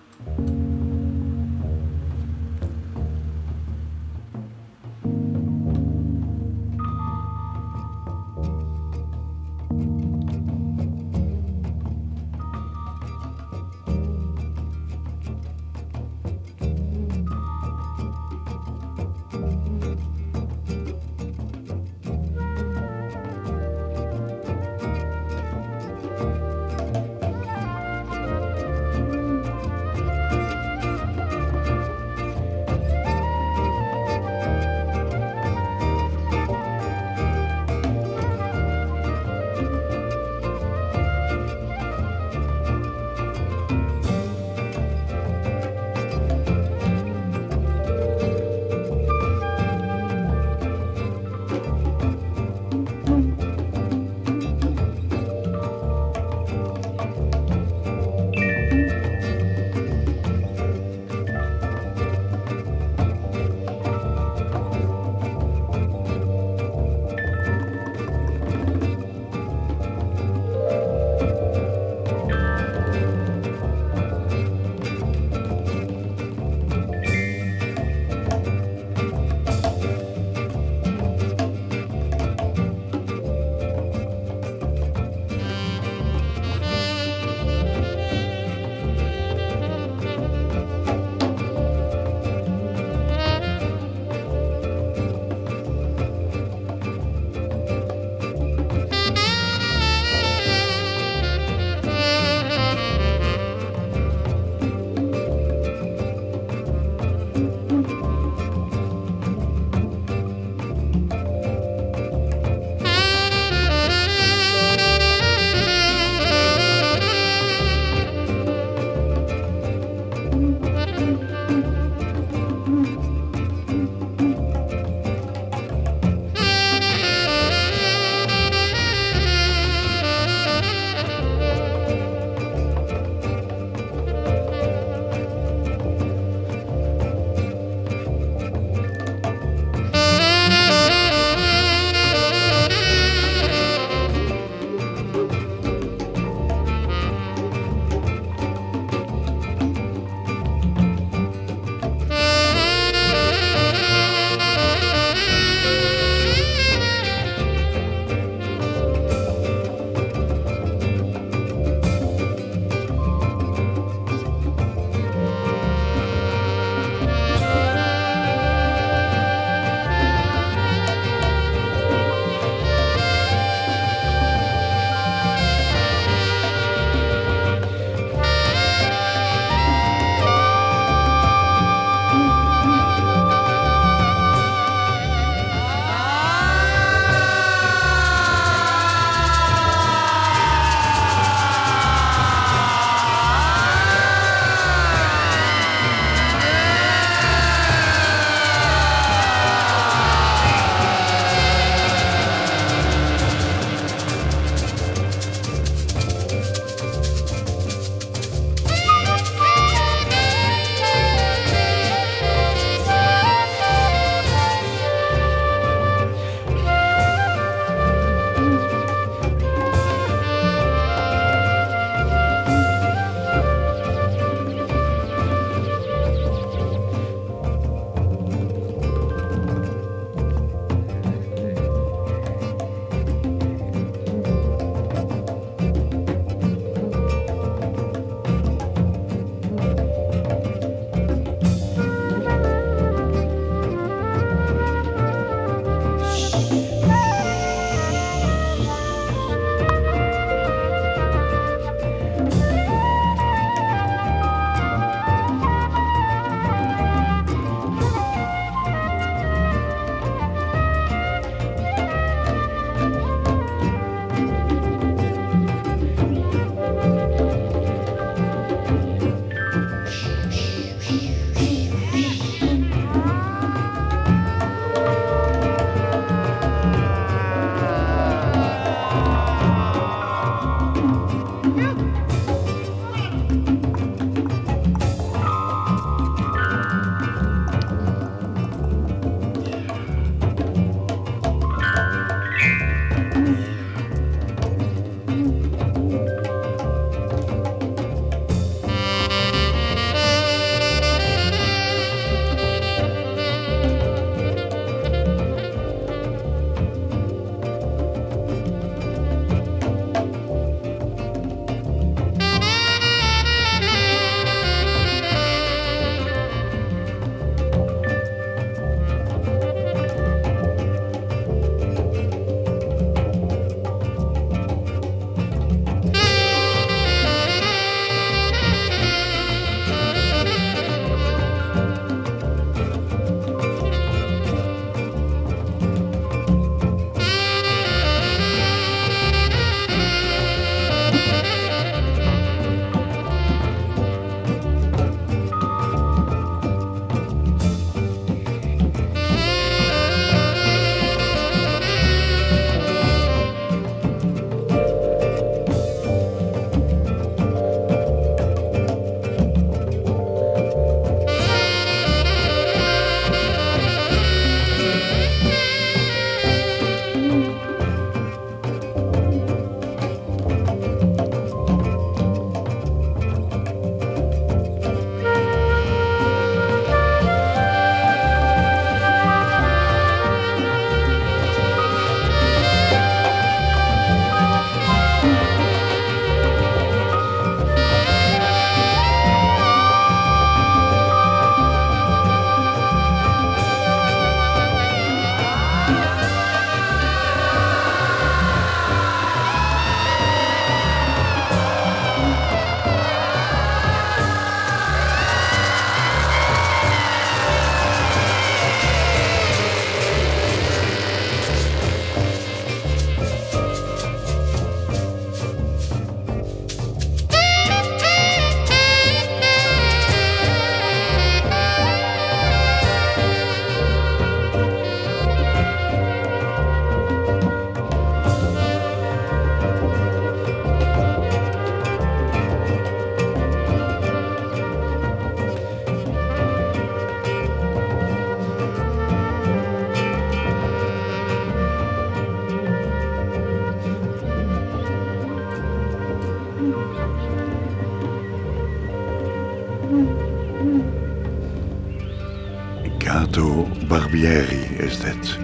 Barbieri is dit.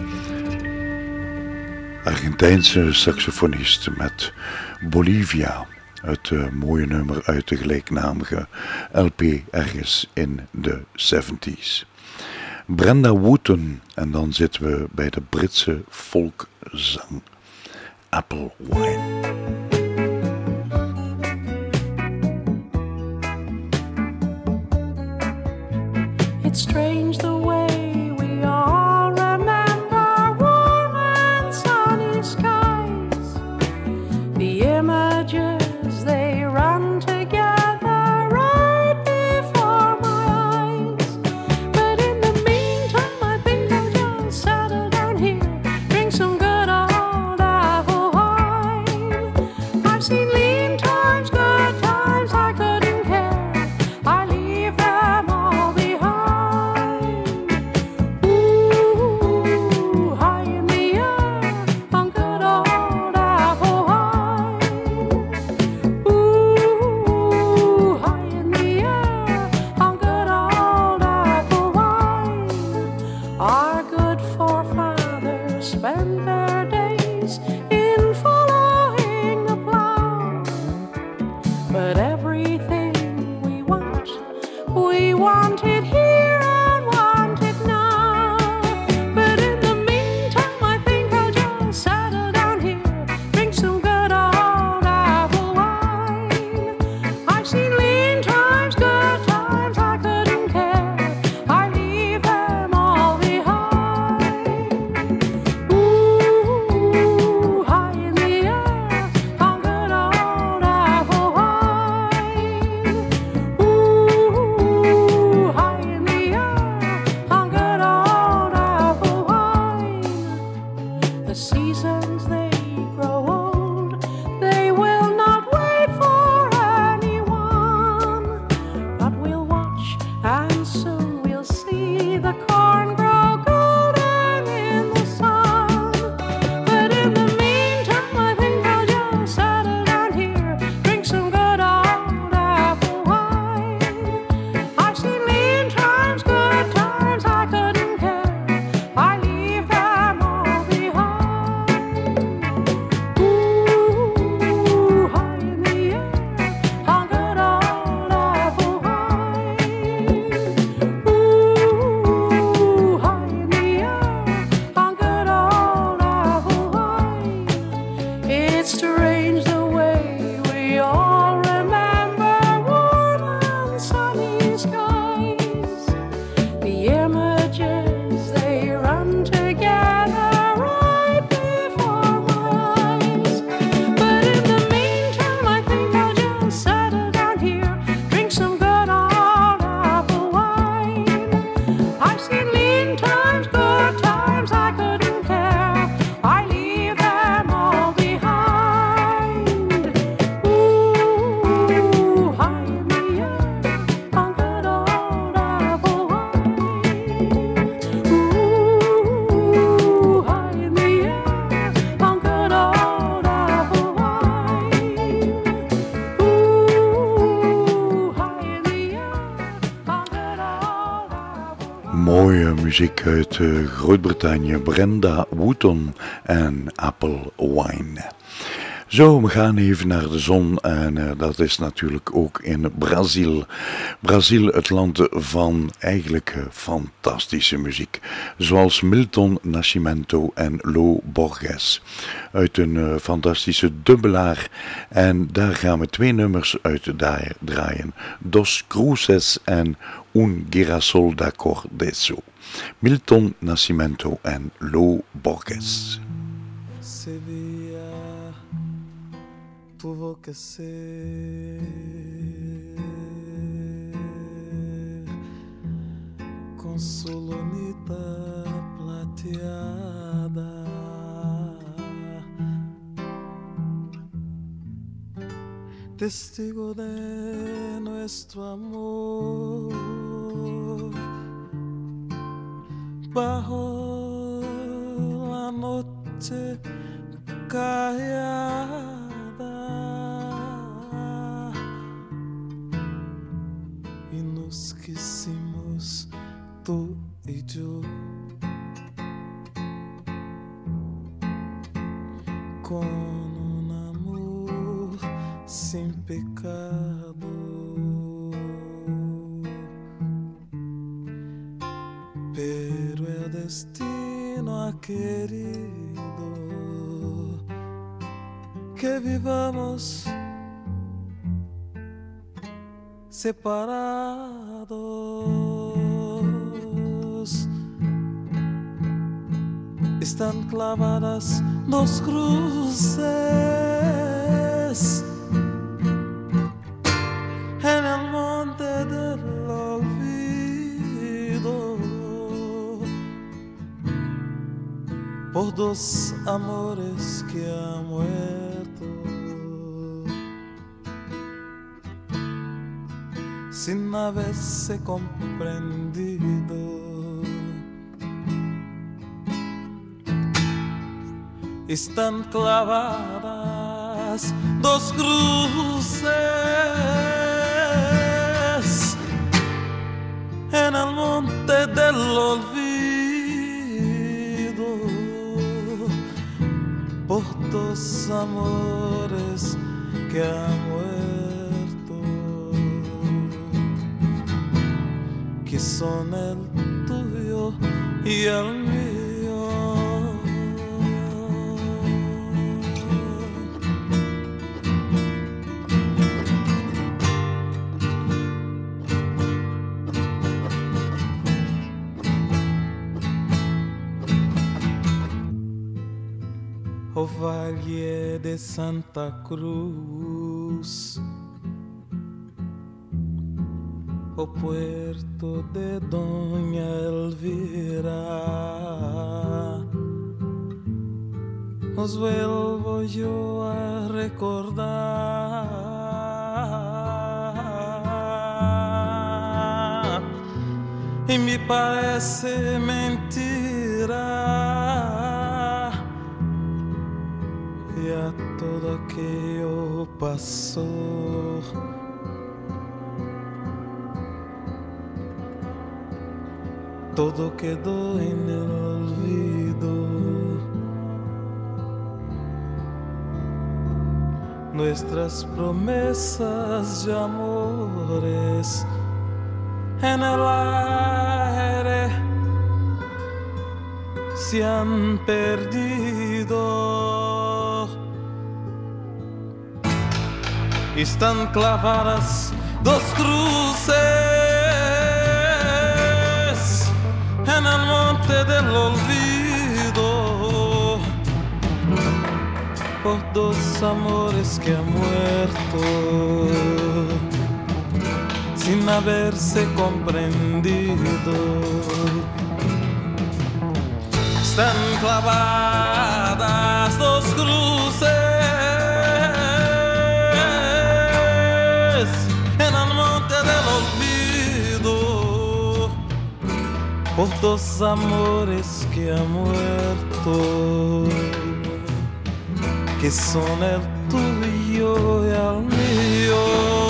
Argentijnse saxofonist met Bolivia. Het uh, mooie nummer uit de gelijknamige L P ergens in de zeventig. Brenda Wooten. En dan zitten we bij de Britse folkzang. Apple Wine. It's strange the way we all remember warm and sunny skies. The images, they run together right before my eyes. But in the meantime, I think I'll just settle down here, drink some good old apple wine. I've seen lean times, good times, I couldn't care. I leave them all behind. Muziek uit uh, Groot-Brittannië, Brenda Wooten en Apple Wine. Zo, we gaan even naar de zon en uh, dat is natuurlijk ook in Brazil. Brazil, het land van eigenlijk uh, fantastische muziek. Zoals Milton Nascimento en Lô Borges. Uit een uh, fantastische dubbelaar. En daar gaan we twee nummers uit draaien. Dos Cruces en Un Girasol da Cor d'Esso. Milton Nascimento en Lô Borges. Sevilla, tuvo que ser con su lunita plateada, testigo de nuestro amor, bajo la noche callada, y nos quisimos tú y yo sin pecado. Pero el destino ha querido que vivamos separados. Están clavadas dos cruces en el monte del olvido por dos amores que han muerto sin haberse comprendido. Están clavadas dos cruces en el monte del olvido por dos amores que han muerto, que son el tuyo y el mío. O Valle de Santa Cruz, o puerto de Doña Elvira, os vuelvo yo a recordar y me parece mentira. Ya todo aquello pasó, todo quedó en el olvido. Nuestras promesas de amores en el aire se han perdido. Están clavadas dos cruces en el monte del olvido por dos amores que han muerto sin haberse comprendido. Están clavadas dos cruces en el monte del olvido por dos amores que han muerto, que son el tuyo y el mío.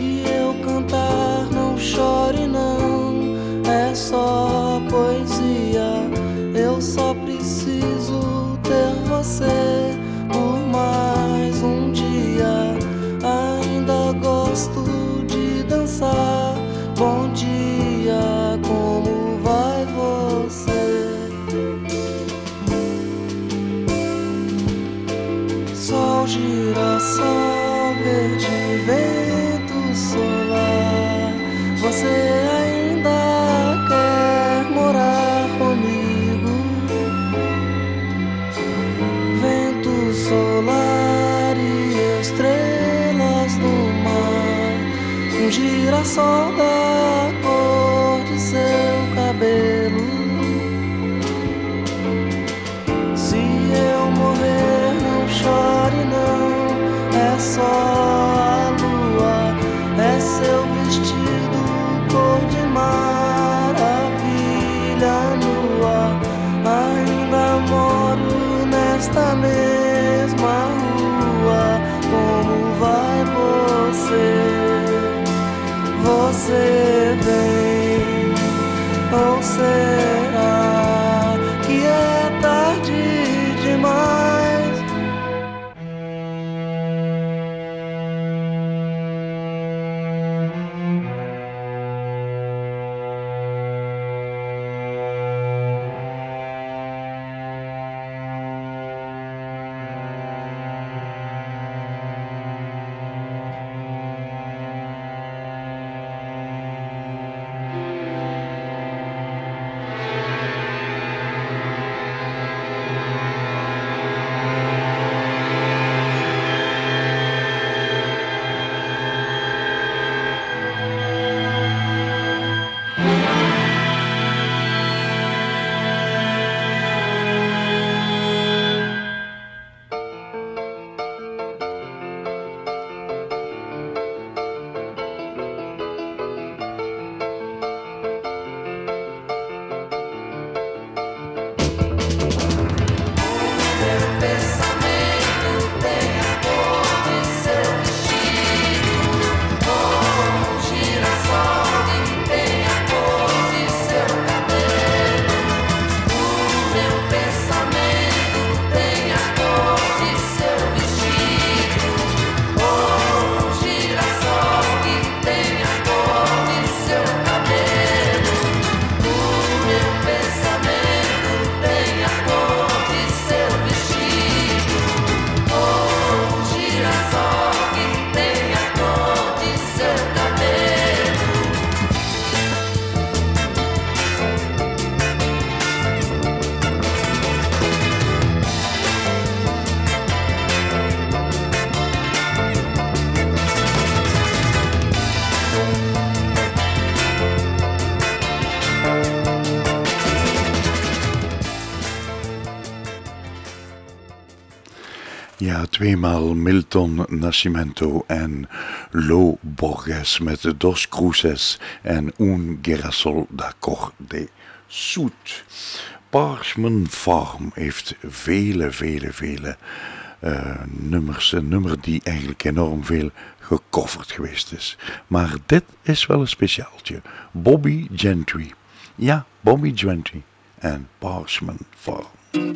Só poesia. eu só preciso ter você por mais um dia. Ainda gosto de dançar. Bom dia, como vai você? Sol, girassol, verde, vento solar. Você ainda quer morar comigo? Vento solar e estrelas do mar, um girassol da cor de seu cabelo. Se eu morrer, não chore não, é só a lua, é seu vestido cor de maravilha nua. Ainda moro nesta mesma rua, como vai você? Você vem, ou será que é tarde demais? Ja, tweemaal Milton Nascimento en Lo Borges met Dos Cruces en Un Girasol d'Acorde Sud. Parchman Farm heeft vele, vele, vele uh, nummers. Een nummer die eigenlijk enorm veel gecoverd geweest is. Maar dit is wel een speciaaltje. Bobby Gentry. Ja, Bobby Gentry en Parchman Farm.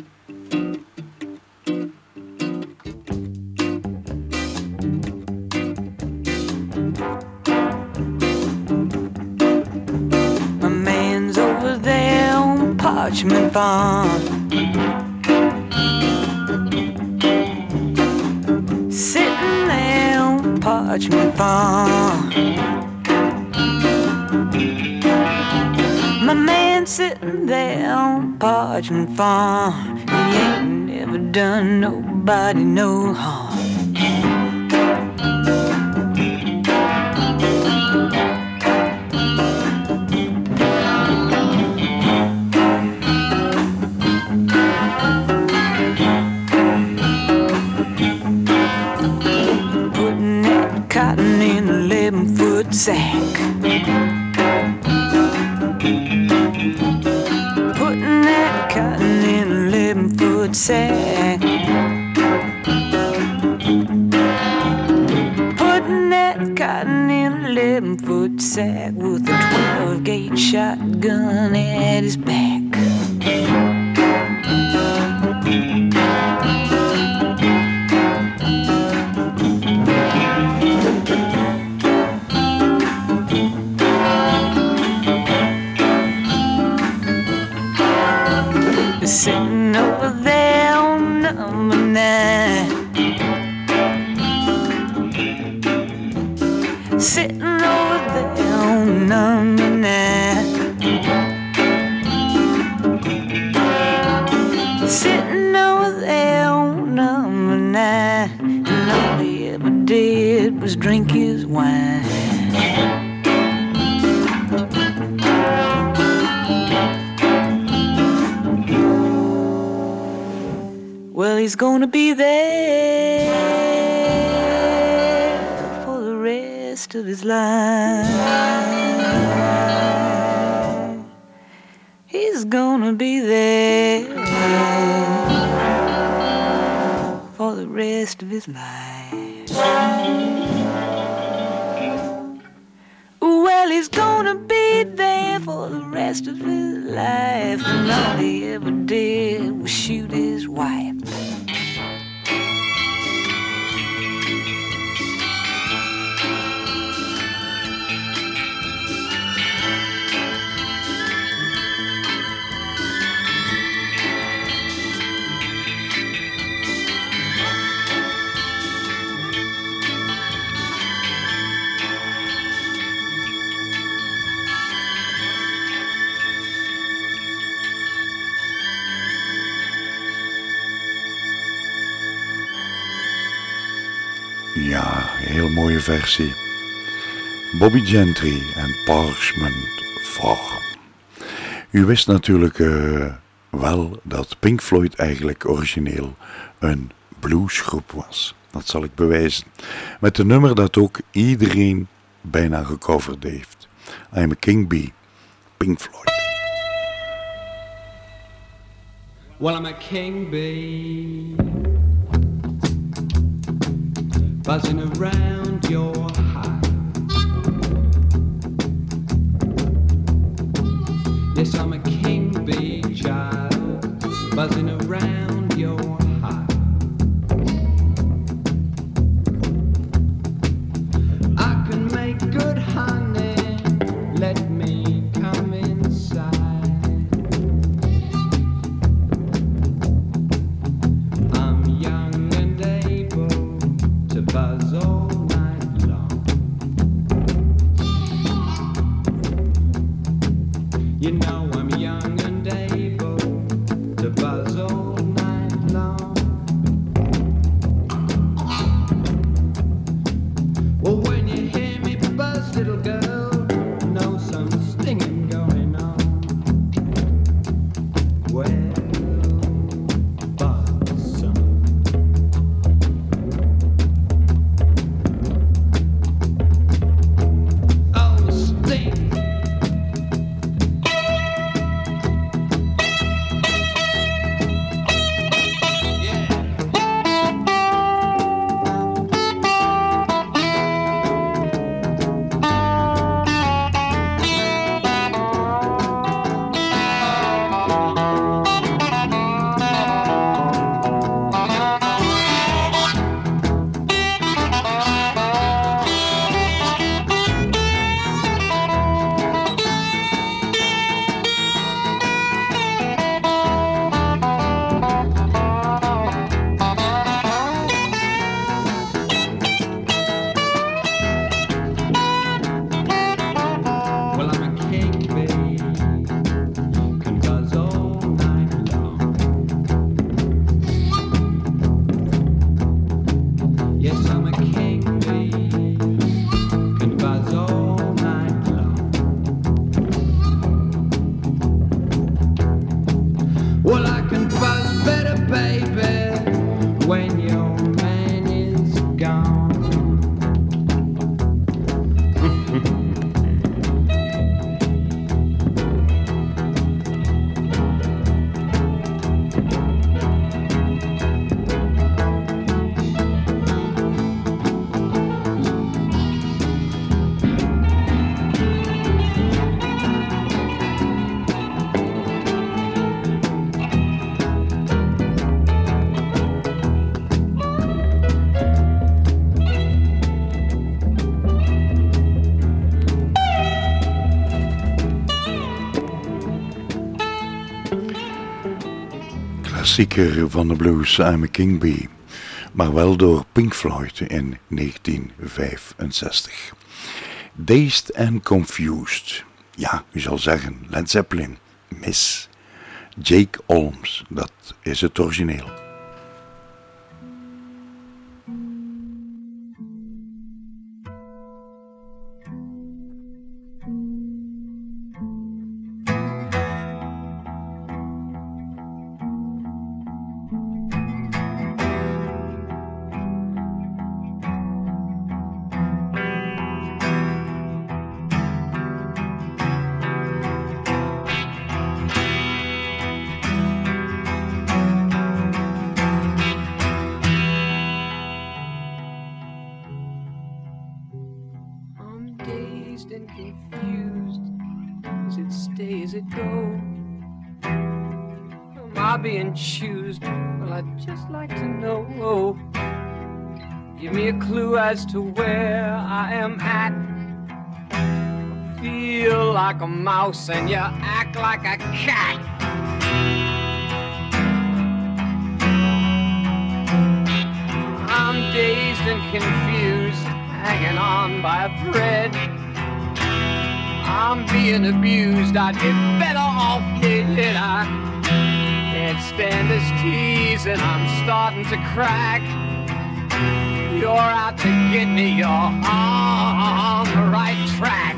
Parchman Farm, sitting there on Parchman Farm. My man sitting there on Parchman Farm, he ain't never done nobody no harm. Sack, putting that cotton in a eleven foot sack, putting that cotton in a eleven foot sack with a twelve gauge shotgun at his back. sitting over there on number nine. Sitting over there on number nine. Sitting over there on number nine. And all he ever did was drink his wine. Well, he's gonna be there for the rest of his life. He's gonna be there for the rest of his life. Well, he's gonna be there for the rest of his life. And all he ever did was shoot his wife. Ja, heel mooie versie. Bobby Gentry en Parchment Farm. U wist natuurlijk uh, wel dat Pink Floyd eigenlijk origineel een bluesgroep was. Dat zal ik bewijzen. Met een nummer dat ook iedereen bijna gecoverd heeft. I'm a King Bee, Pink Floyd. Well, I'm a king bee, buzzing around your hive. Yes, I'm a king bee child, buzzing around your hive. I can make good honey, let me come inside. I'm young and able to buzz all night long. You know I'm young and able to buzz all night long. Well, when you hear me buzz, little girl, know some stinging going on. Well, buzz some. Oh, sting. klassieker van de blues, I'm a King Bee, maar wel door Pink Floyd in negentien vijfenzestig. Dazed and Confused, ja, u zal zeggen Led Zeppelin, Miss Jake Olms, dat is het origineel. Being choosed, well, I'd just like to know. Give me a clue as to where I am at. I feel like a mouse and you act like a cat. I'm dazed and confused, hanging on by a thread. I'm being abused, I'd be better off dead. I can't stand this tease and I'm starting to crack. You're out to get me, you're on the right track.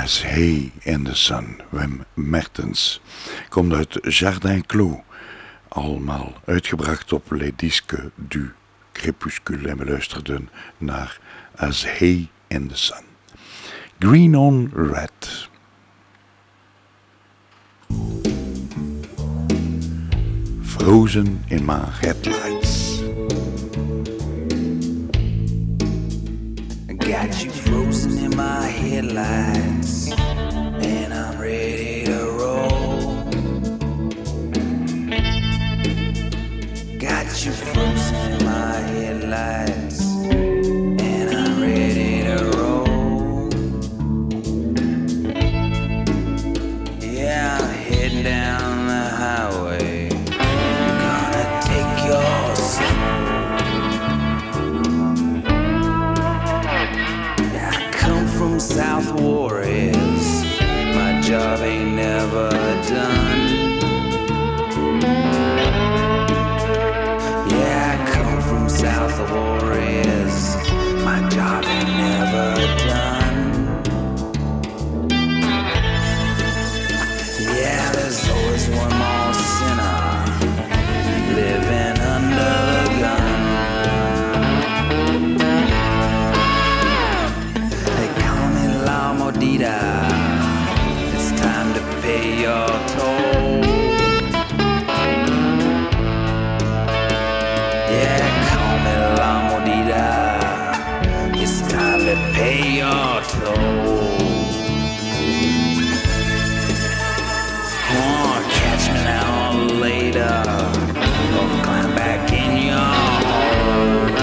As Hay in the Sun, Wim Mertens, komt uit Jardin Clos, allemaal uitgebracht op Les Disques du Crépuscule, en we luisterden naar As Hay in the Sun. Green on Red. Frozen in my headlights. Got you frozen in my headlights, and I'm ready to roll. Got you frozen in my headlights, and I'm ready to roll. Yeah, I'm heading down the highway, gonna take your seat. From South Juarez, my job ain't never done. Yeah, I come from South Juarez, my job ain't never done. Yeah, there's always one more sinner living under the gun. Mordida, it's time to pay your toll. Yeah, call me La Mordida, it's time to pay your toll. Oh, catch me now or later, or climb back in your hole.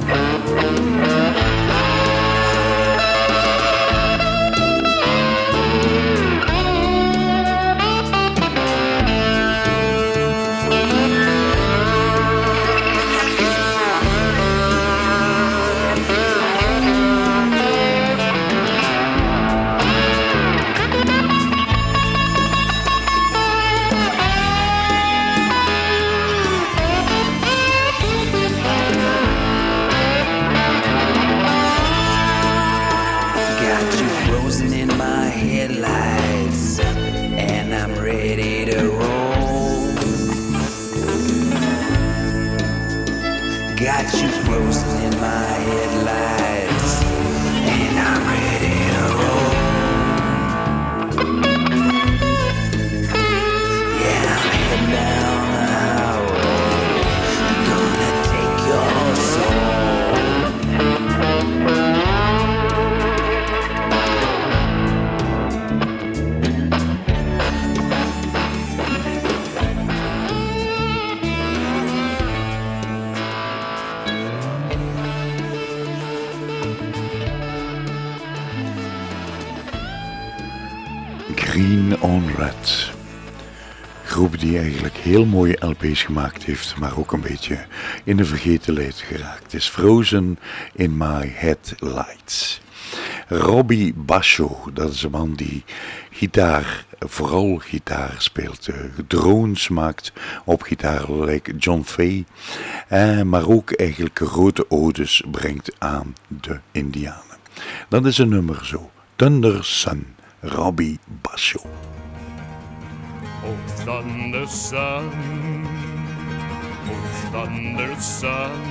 Got you frozen in my headlights, and I'm ready to roll. Yeah, I'm heading down the highway, gonna take your soul. Green on Red. Groep die eigenlijk heel mooie L P's gemaakt heeft, maar ook een beetje in de vergetelheid geraakt is. Frozen in my headlights. Robbie Basho, dat is een man die gitaar, vooral gitaar speelt, uh, drones maakt op gitaar, like John Fay, eh, maar ook eigenlijk grote odes brengt aan de Indianen. Dat is een nummer zo, Thunder Sun. Robbie Basho. Oh, thunder sun, oh, thunder sun,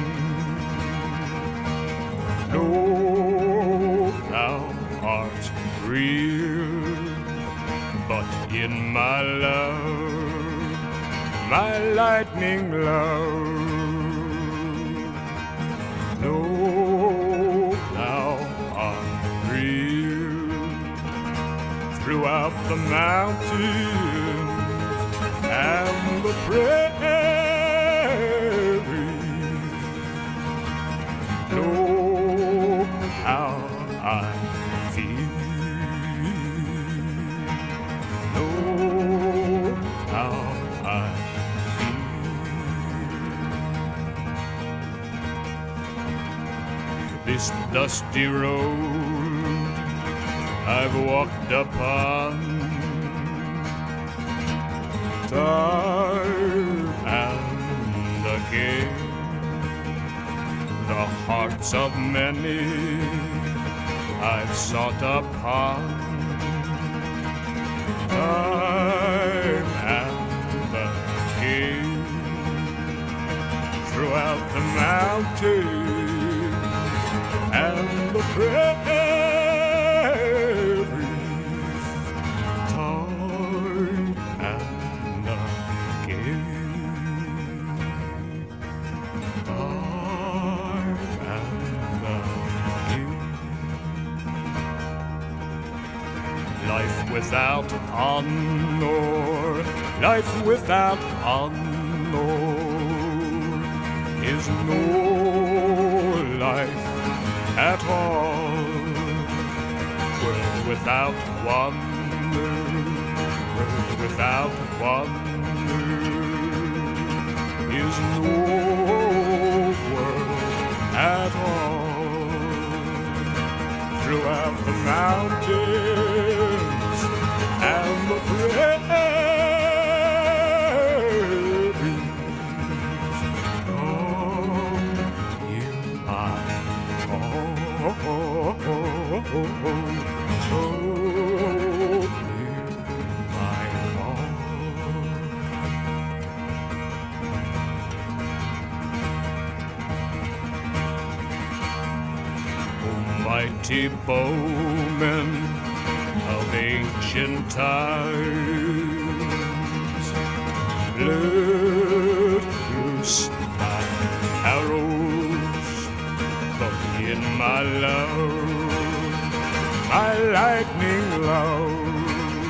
no, thou art real, but in my love, my lightning love, no, thou art real. Throughout the mountains and the prairies, know how I feel, know how I feel. This dusty road I've walked upon, time and again, the hearts of many I've sought upon. I'm the king throughout the mountains and the prairies. Time and again. Life without honor, life without honor is no life at all. World without wonder, world without wonder is no world at all. Throughout the mountains and the prairies, oh, you are, oh, oh, oh, oh, oh, you my all. Mighty bowmen of ancient times, let loose thy arrows from in my love, my lightning love.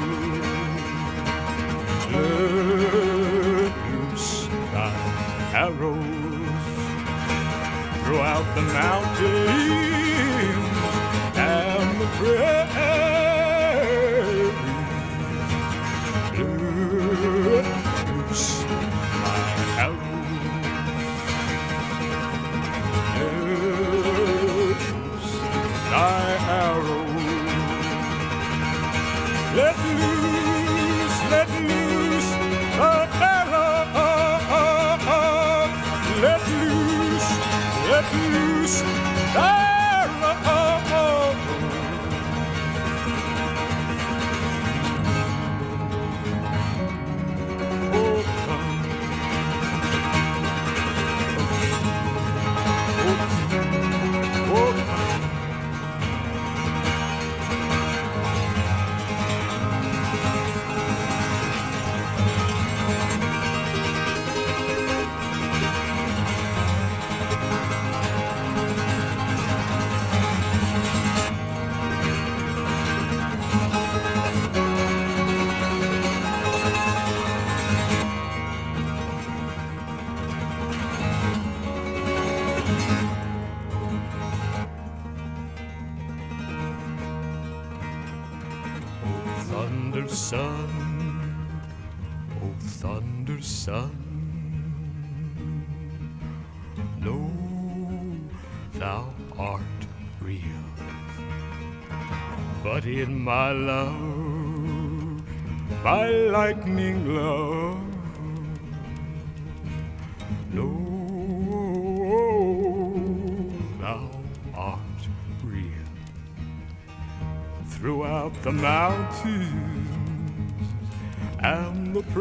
Let loose thy arrows throughout the mountains and the prairies. Loose my arrows, loose thy arrows. Let loose, let loose the arrow. Let loose, let loose the arrow. Son, oh thunder son, know thou art real, but in my love, my lightning love, know thou art real. Throughout the mountains and the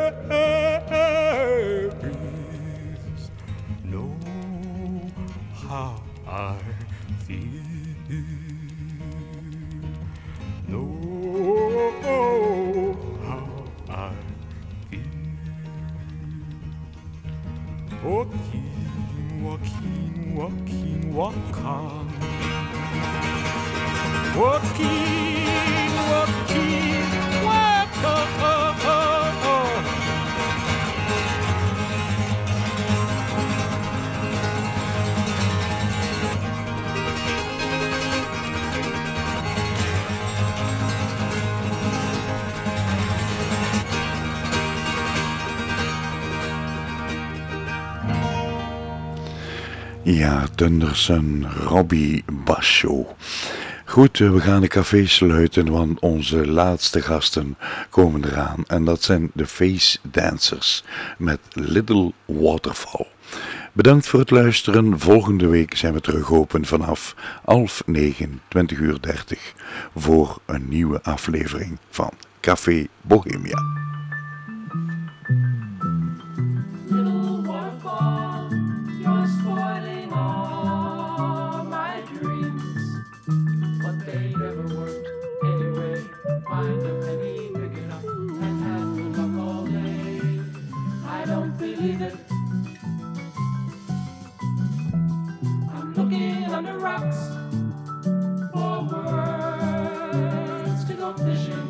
prairies, know how I feel, know how I feel. Joaquin, Joaquin, Joaquin, Joaquin, Joaquin, Joaquin, Joaquin. Ja, Thunderson, Robbie Basho. Goed, we gaan de café sluiten, want onze laatste gasten komen eraan. En dat zijn de Face Dancers met Little Waterfall. Bedankt voor het luisteren. Volgende week zijn we terug open vanaf half negen, twintig uur dertig voor een nieuwe aflevering van Café Bohemia. Under rocks for words to go fishing.